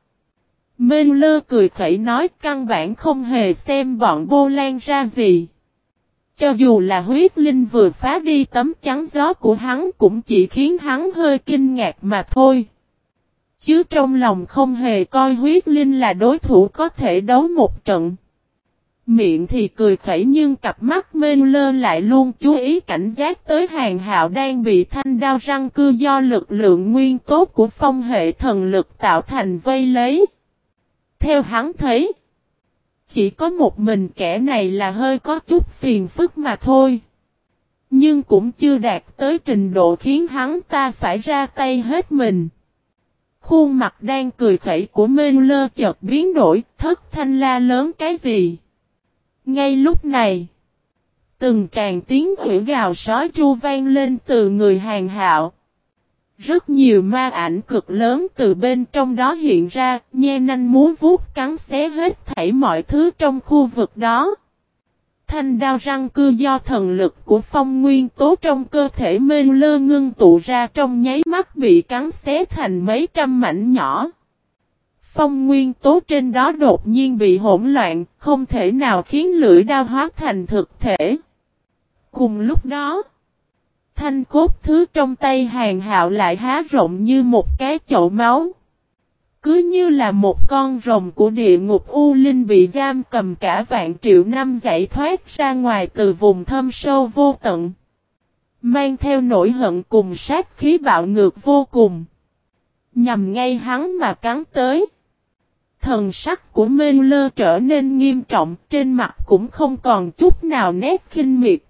Mê-lơ cười khẩy nói, căn bản không hề xem bọn Bô Lan ra gì. Cho dù là huyết linh vừa phá đi tấm chắn gió của hắn cũng chỉ khiến hắn hơi kinh ngạc mà thôi. Chứ trong lòng không hề coi huyết linh là đối thủ có thể đấu một trận. Miệng thì cười khẩy nhưng cặp mắt Mê-lơ lại luôn chú ý cảnh giác tới Hàng Hạo đang bị thanh đao răng cưa do lực lượng nguyên tố của phong hệ thần lực tạo thành vây lấy. Theo hắn thấy, chỉ có một mình kẻ này là hơi có chút phiền phức mà thôi. Nhưng cũng chưa đạt tới trình độ khiến hắn ta phải ra tay hết mình. Khuôn mặt đang cười khẩy của Mê-lơ chợt biến đổi, thất thanh la lớn cái gì. Ngay lúc này, từng tràng tiếng hủy gào sói tru vang lên từ người Hàn Hạo. Rất nhiều ma ảnh cực lớn từ bên trong đó hiện ra, nhe nanh múa vuốt cắn xé hết thảy mọi thứ trong khu vực đó. Thanh đao răng cưa do thần lực của phong nguyên tố trong cơ thể Mê-lơ ngưng tụ ra trong nháy mắt bị cắn xé thành mấy trăm mảnh nhỏ. Phong nguyên tố trên đó đột nhiên bị hỗn loạn, không thể nào khiến lưỡi đao hóa thành thực thể. Cùng lúc đó, thanh cốt thứ trong tay Hàn Hạo lại há rộng như một cái chậu máu. Cứ như là một con rồng của địa ngục U Linh bị giam cầm cả vạn triệu năm giải thoát ra ngoài từ vùng thâm sâu vô tận. Mang theo nỗi hận cùng sát khí bạo ngược vô cùng. Nhằm ngay hắn mà cắn tới. Thần sắc của Mê-lơ trở nên nghiêm trọng, trên mặt cũng không còn chút nào nét khinh miệt.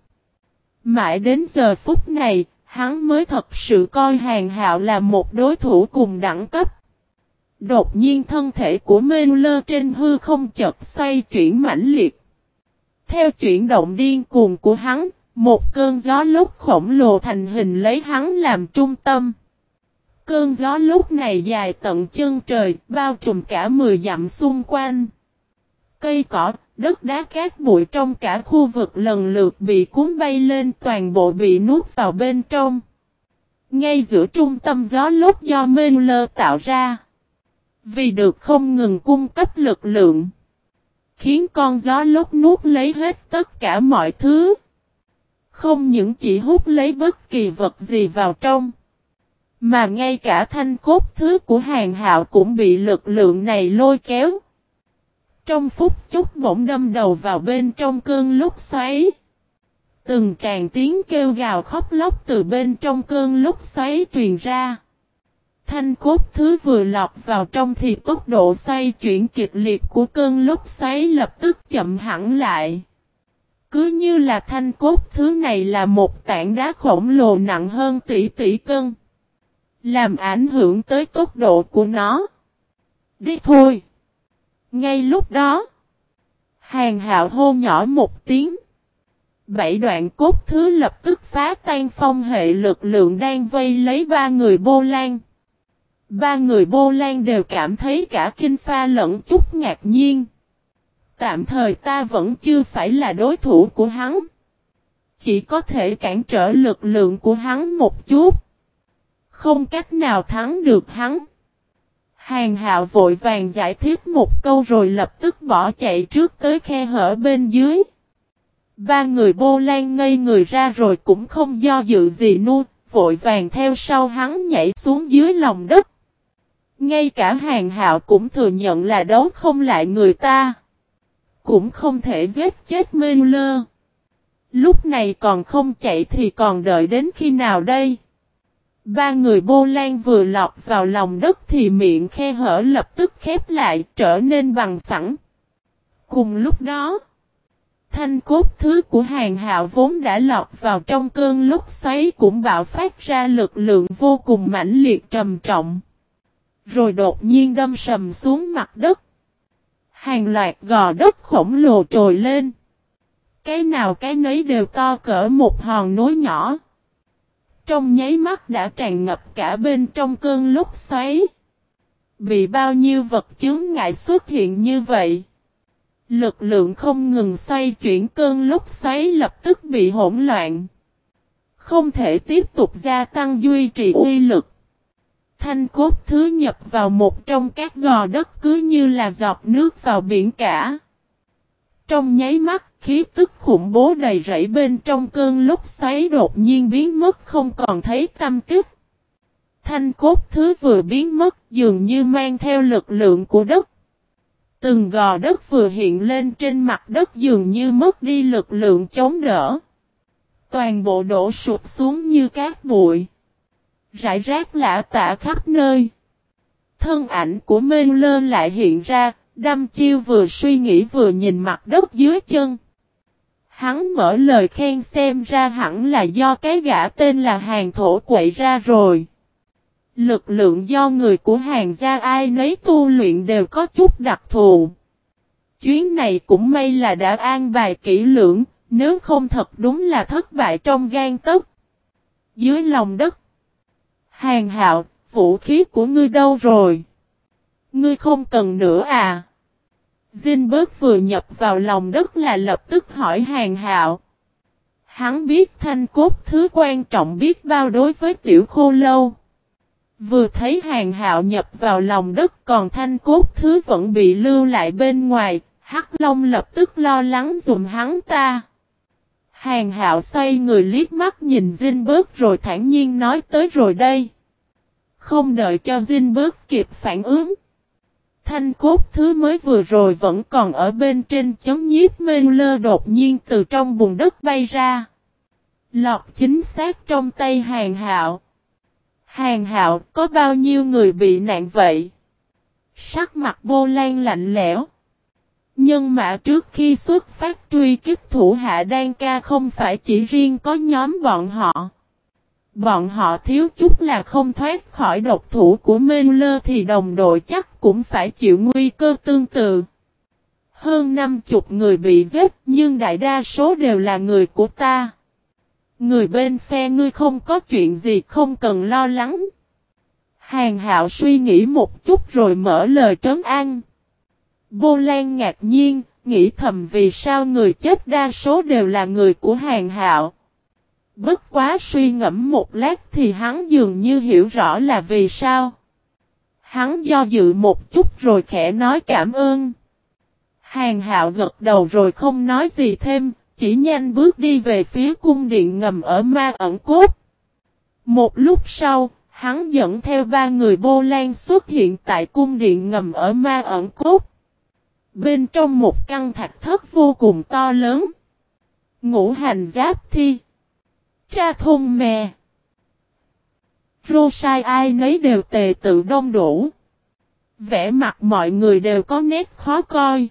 Mãi đến giờ phút này, hắn mới thật sự coi Hàn Hạo là một đối thủ cùng đẳng cấp. Đột nhiên thân thể của Mê-lơ trên hư không chợt xoay chuyển mãnh liệt. Theo chuyển động điên cuồng của hắn, một cơn gió lốc khổng lồ thành hình lấy hắn làm trung tâm. Cơn gió lúc này dài tận chân trời, bao trùm cả 10 dặm xung quanh. Cây cỏ, đất đá cát bụi trong cả khu vực lần lượt bị cuốn bay lên, toàn bộ bị nuốt vào bên trong. Ngay giữa trung tâm gió lốc do Mê-lơ tạo ra. Vì được không ngừng cung cấp lực lượng, khiến con gió lốc nuốt lấy hết tất cả mọi thứ. Không những chỉ hút lấy bất kỳ vật gì vào trong, mà ngay cả thanh cốt thứ của Hàn Hạo cũng bị lực lượng này lôi kéo. Trong phút chốc bỗng đâm đầu vào bên trong cơn lốc xoáy. Từng tràng tiếng kêu gào khóc lóc từ bên trong cơn lốc xoáy truyền ra. Thanh cốt thứ vừa lọt vào trong thì tốc độ xoay chuyển kịch liệt của cơn lốc xoáy lập tức chậm hẳn lại. Cứ như là thanh cốt thứ này là một tảng đá khổng lồ nặng hơn tỷ cân. Làm ảnh hưởng tới tốc độ của nó. Đi thôi. Ngay lúc đó, Hàn Hạo hô nhỏ một tiếng. 7 đoạn cốt thứ lập tức phá tan phong hệ lực lượng đang vây lấy 3 người Bô Lan. 3 người Bô Lan đều cảm thấy cả kinh pha lẫn chút ngạc nhiên. Tạm thời ta vẫn chưa phải là đối thủ của hắn. Chỉ có thể cản trở lực lượng của hắn một chút. Không cách nào thắng được hắn. Hàn Hạo vội vàng giải thích một câu rồi lập tức bỏ chạy trước tới khe hở bên dưới. 3 người Bô Lan ngây người ra rồi cũng không do dự gì nuốt, vội vàng theo sau hắn nhảy xuống dưới lòng đất. Ngay cả Hàn Hạo cũng thừa nhận là đấu không lại người ta. Cũng không thể giết chết Mê-lơ. Lúc này còn không chạy thì còn đợi đến khi nào đây? 3 người Bô Lan vừa lọt vào lòng đất thì miệng khe hở lập tức khép lại, trở nên bằng phẳng. Cùng lúc đó, thanh cốt thứ của Hàn Hạo vốn đã lọt vào trong cơn lốc xoáy cũng bạo phát ra lực lượng vô cùng mãnh liệt trầm trọng. Rồi đột nhiên đâm sầm xuống mặt đất. Hàng loạt gò đất khổng lồ trồi lên. Cái nào cái nấy đều to cỡ một hòn núi nhỏ. Trong nháy mắt đã tràn ngập cả bên trong cơn lốc xoáy. Bị bao nhiêu vật chướng ngại xuất hiện như vậy. Lực lượng không ngừng xoay chuyển cơn lốc xoáy lập tức bị hỗn loạn. Không thể tiếp tục gia tăng duy trì uy lực. Thanh cốt thứ nhập vào một trong các gò đất cứ như là giọt nước vào biển cả. Trong nháy mắt, khí tức khủng bố đầy rẫy bên trong cơn lốc xoáy đột nhiên biến mất không còn thấy tăm tích. Thanh cốt thứ vừa biến mất dường như mang theo lực lượng của đất. Từng gò đất vừa hiện lên trên mặt đất dường như mất đi lực lượng chống đỡ. Toàn bộ đổ sụp xuống như cát bụi. Rải rác lả tả khắp nơi. Thân ảnh của Mê-lơ lại hiện ra, đăm chiêu vừa suy nghĩ vừa nhìn mặt đất dưới chân. Hắn mở lời khen xem ra hẳn là do cái gã tên là Hàn Thổ quậy ra rồi. Lực lượng do người của Hàn gia ai nấy tu luyện đều có chút đặc thù. Chuyến này cũng may là đã an bài kỹ lưỡng, nếu không thật đúng là thất bại trong gang tấc. Dưới lòng đất. Hàn Hạo, vũ khí của ngươi đâu rồi? Ngươi không cần nữa à? Zinberg vừa nhập vào lòng đất là lập tức hỏi Hàn Hạo. Hắn biết thanh cốt thứ quan trọng biết bao đối với tiểu khô lâu. Vừa thấy Hàn Hạo nhập vào lòng đất còn thanh cốt thứ vẫn bị lưu lại bên ngoài, Hắc Long lập tức lo lắng giùm hắn ta. Hàn Hạo xoay người liếc mắt nhìn Zinberg rồi thản nhiên nói tới rồi đây. Không đợi cho Zinberg kịp phản ứng. Thanh cốt thứ mới vừa rồi vẫn còn ở bên trên chấm nhiếp mên lơ đột nhiên từ trong bùn đất bay ra. Lọt chính xác trong tay Hàn Hạo. Hàn Hạo, có bao nhiêu người bị nạn vậy? Sắc mặt Bô Lan lạnh lẽo. Nhân mã trước khi xuất phát truy kích thủ hạ Đan Ca không phải chỉ riêng có nhóm bọn họ. Bọn họ thiếu chút là không thoát khỏi độc thủ của Mê-lơ thì đồng đội chắc cũng phải chịu nguy cơ tương tự. Hơn 50 người bị giết nhưng đại đa số đều là người của ta. Người bên phe ngươi không có chuyện gì không cần lo lắng. Hàn Hạo suy nghĩ một chút rồi mở lời trấn an. Bô Lan ngạc nhiên, nghĩ thầm vì sao người chết đa số đều là người của Hàn Hạo. Bất quá suy ngẫm một lát thì hắn dường như hiểu rõ là vì sao. Hắn do dự một chút rồi khẽ nói cảm ơn. Hàn Hạo gật đầu rồi không nói gì thêm, chỉ nhanh bước đi về phía cung điện ngầm ở Ma Ẩn Cốt. Một lúc sau, hắn dẫn theo 3 người Bô Lan xuất hiện tại cung điện ngầm ở Ma Ẩn Cốt. Bên trong một căn thạch thất vô cùng to lớn. Ngũ hành giáp thi. Tra thôn mè. Rô sai ai nấy đều tề tự đông đủ. Vẻ mặt mọi người đều có nét khó coi.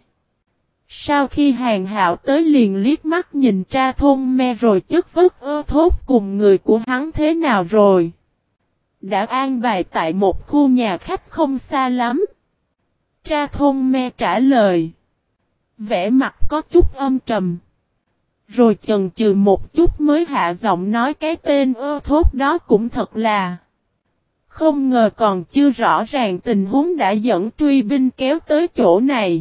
Sau khi Hàn Hạo tới liền liếc mắt nhìn Tra thôn me rồi chất vất thốt cùng người của hắn thế nào rồi. Đã an bài tại một khu nhà khách không xa lắm. Tra thôn me trả lời. Vẻ mặt có chút âm trầm. Rồi chần chừ một chút mới hạ giọng nói cái tên thốt đó cũng thật là. Không ngờ còn chưa rõ ràng tình huống đã dẫn truy binh kéo tới chỗ này.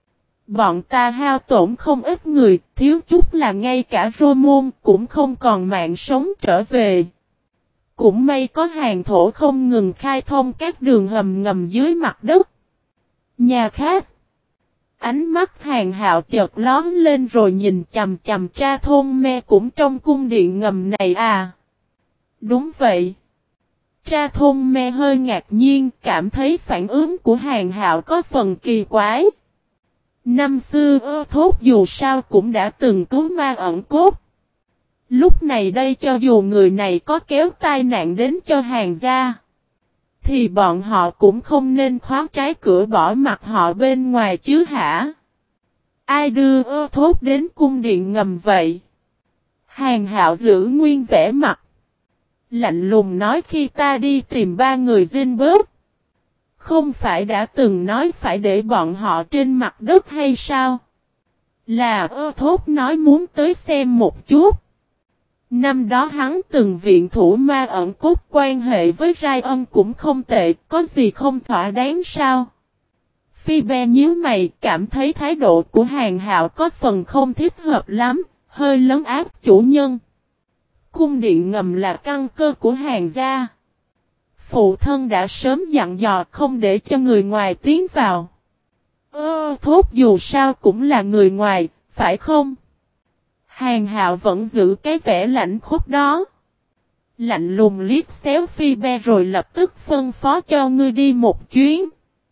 Bọn ta hao tổn không ít người, thiếu chút là ngay cả Rô Môn cũng không còn mạng sống trở về. Cũng may có hàng thổ không ngừng khai thông các đường hầm ngầm dưới mặt đất. Nhà khách. Ánh mắt Hàn Hạo chợt lóm lên rồi nhìn chằm chằm Tra thôn me cũng trong cung điện ngầm này à. Đúng vậy. Tra thôn me hơi ngạc nhiên cảm thấy phản ứng của Hàn Hạo có phần kỳ quái. Năm xưa thốt dù sao cũng đã từng cứu Ma Ẩn Cốt. Lúc này đây cho dù người này có kéo tai nạn đến cho Hàn gia. Thì bọn họ cũng không nên khóa trái cửa bỏ mặt họ bên ngoài chứ hả? Ai đưa thốt đến cung điện ngầm vậy? Hàn Hạo giữ nguyên vẻ mặt. Lạnh lùng nói khi ta đi tìm 3 người Zinberg. Không phải đã từng nói phải để bọn họ trên mặt đất hay sao? Là thốt nói muốn tới xem một chút. Năm đó hắn từng viện thủ Ma Ẩn Cốt quan hệ với Ryan cũng không tệ, có gì không thỏa đáng sao? Phi Be nhíu mày, cảm thấy thái độ của Hàn Hạo có phần không thích hợp lắm, hơi lấn áp chủ nhân. Cung điện ngầm là căn cơ của Hàn gia. Phụ thân đã sớm dặn dò không để cho người ngoài tiến vào. Thốt dù sao cũng là người ngoài, phải không? Hàn Hạo vẫn giữ cái vẻ lạnh khốc đó. Lạnh lùng liếc xéo Phi Be rồi lập tức phân phó cho ngươi đi một chuyến.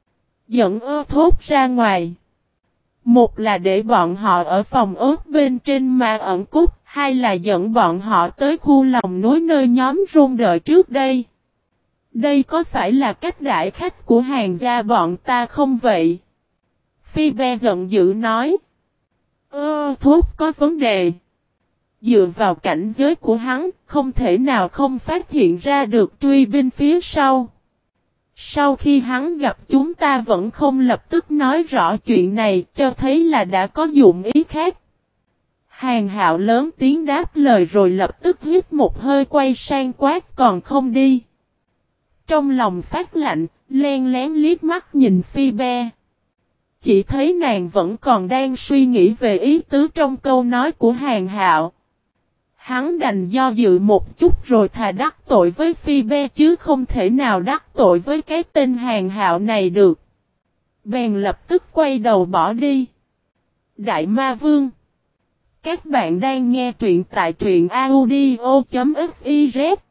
Dẫn thốt ra ngoài. Một là để bọn họ ở phòng ốt bên trên Ma Ẩn Cốt, hai là dẫn bọn họ tới khu lòng núi nơi nhóm rôn đợi trước đây. Đây có phải là cách đãi khách của Hàn gia bọn ta không vậy? Phi Be giận dữ nói. Thốt có vấn đề. Dựa vào cảnh giới của hắn, không thể nào không phát hiện ra được truy binh phía sau. Sau khi hắn gặp chúng ta vẫn không lập tức nói rõ chuyện này, cho thấy là đã có dụng ý khác. Hàn Hạo lớn tiếng đáp lời rồi lập tức hít một hơi quay sang quát còn không đi. Trong lòng phát lạnh, len lén liếc mắt nhìn Phi Be. Chỉ thấy nàng vẫn còn đang suy nghĩ về ý tứ trong câu nói của Hàn Hạo. Hắn đành do dự một chút rồi thà đắc tội với Phi Be chứ không thể nào đắc tội với cái tên Hàn Hạo này được. Bèn lập tức quay đầu bỏ đi. Đại Ma Vương. Các bạn đang nghe truyện tại truyện audio.fiz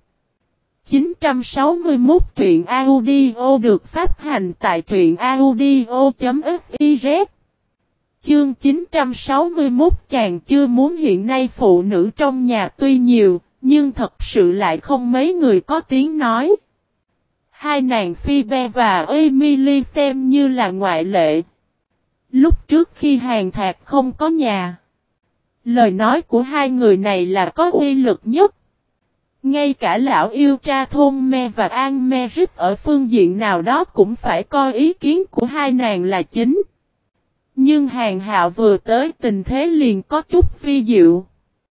961 truyện audio được phát hành tại truyện audio.fiz. Chương 961 chàng chưa muốn hiện nay phụ nữ trong nhà tuy nhiều, nhưng thật sự lại không mấy người có tiếng nói. Hai nàng Phoebe và Emily xem như là ngoại lệ. Lúc trước khi Hàn Thạc không có nhà, lời nói của hai người này là có uy lực nhất. Ngay cả lão yêu tra thôn Me và An Me Rip ở phương diện nào đó cũng phải coi ý kiến của hai nàng là chính. Nhưng Hàn Hạo vừa tới tình thế liền có chút vi diệu.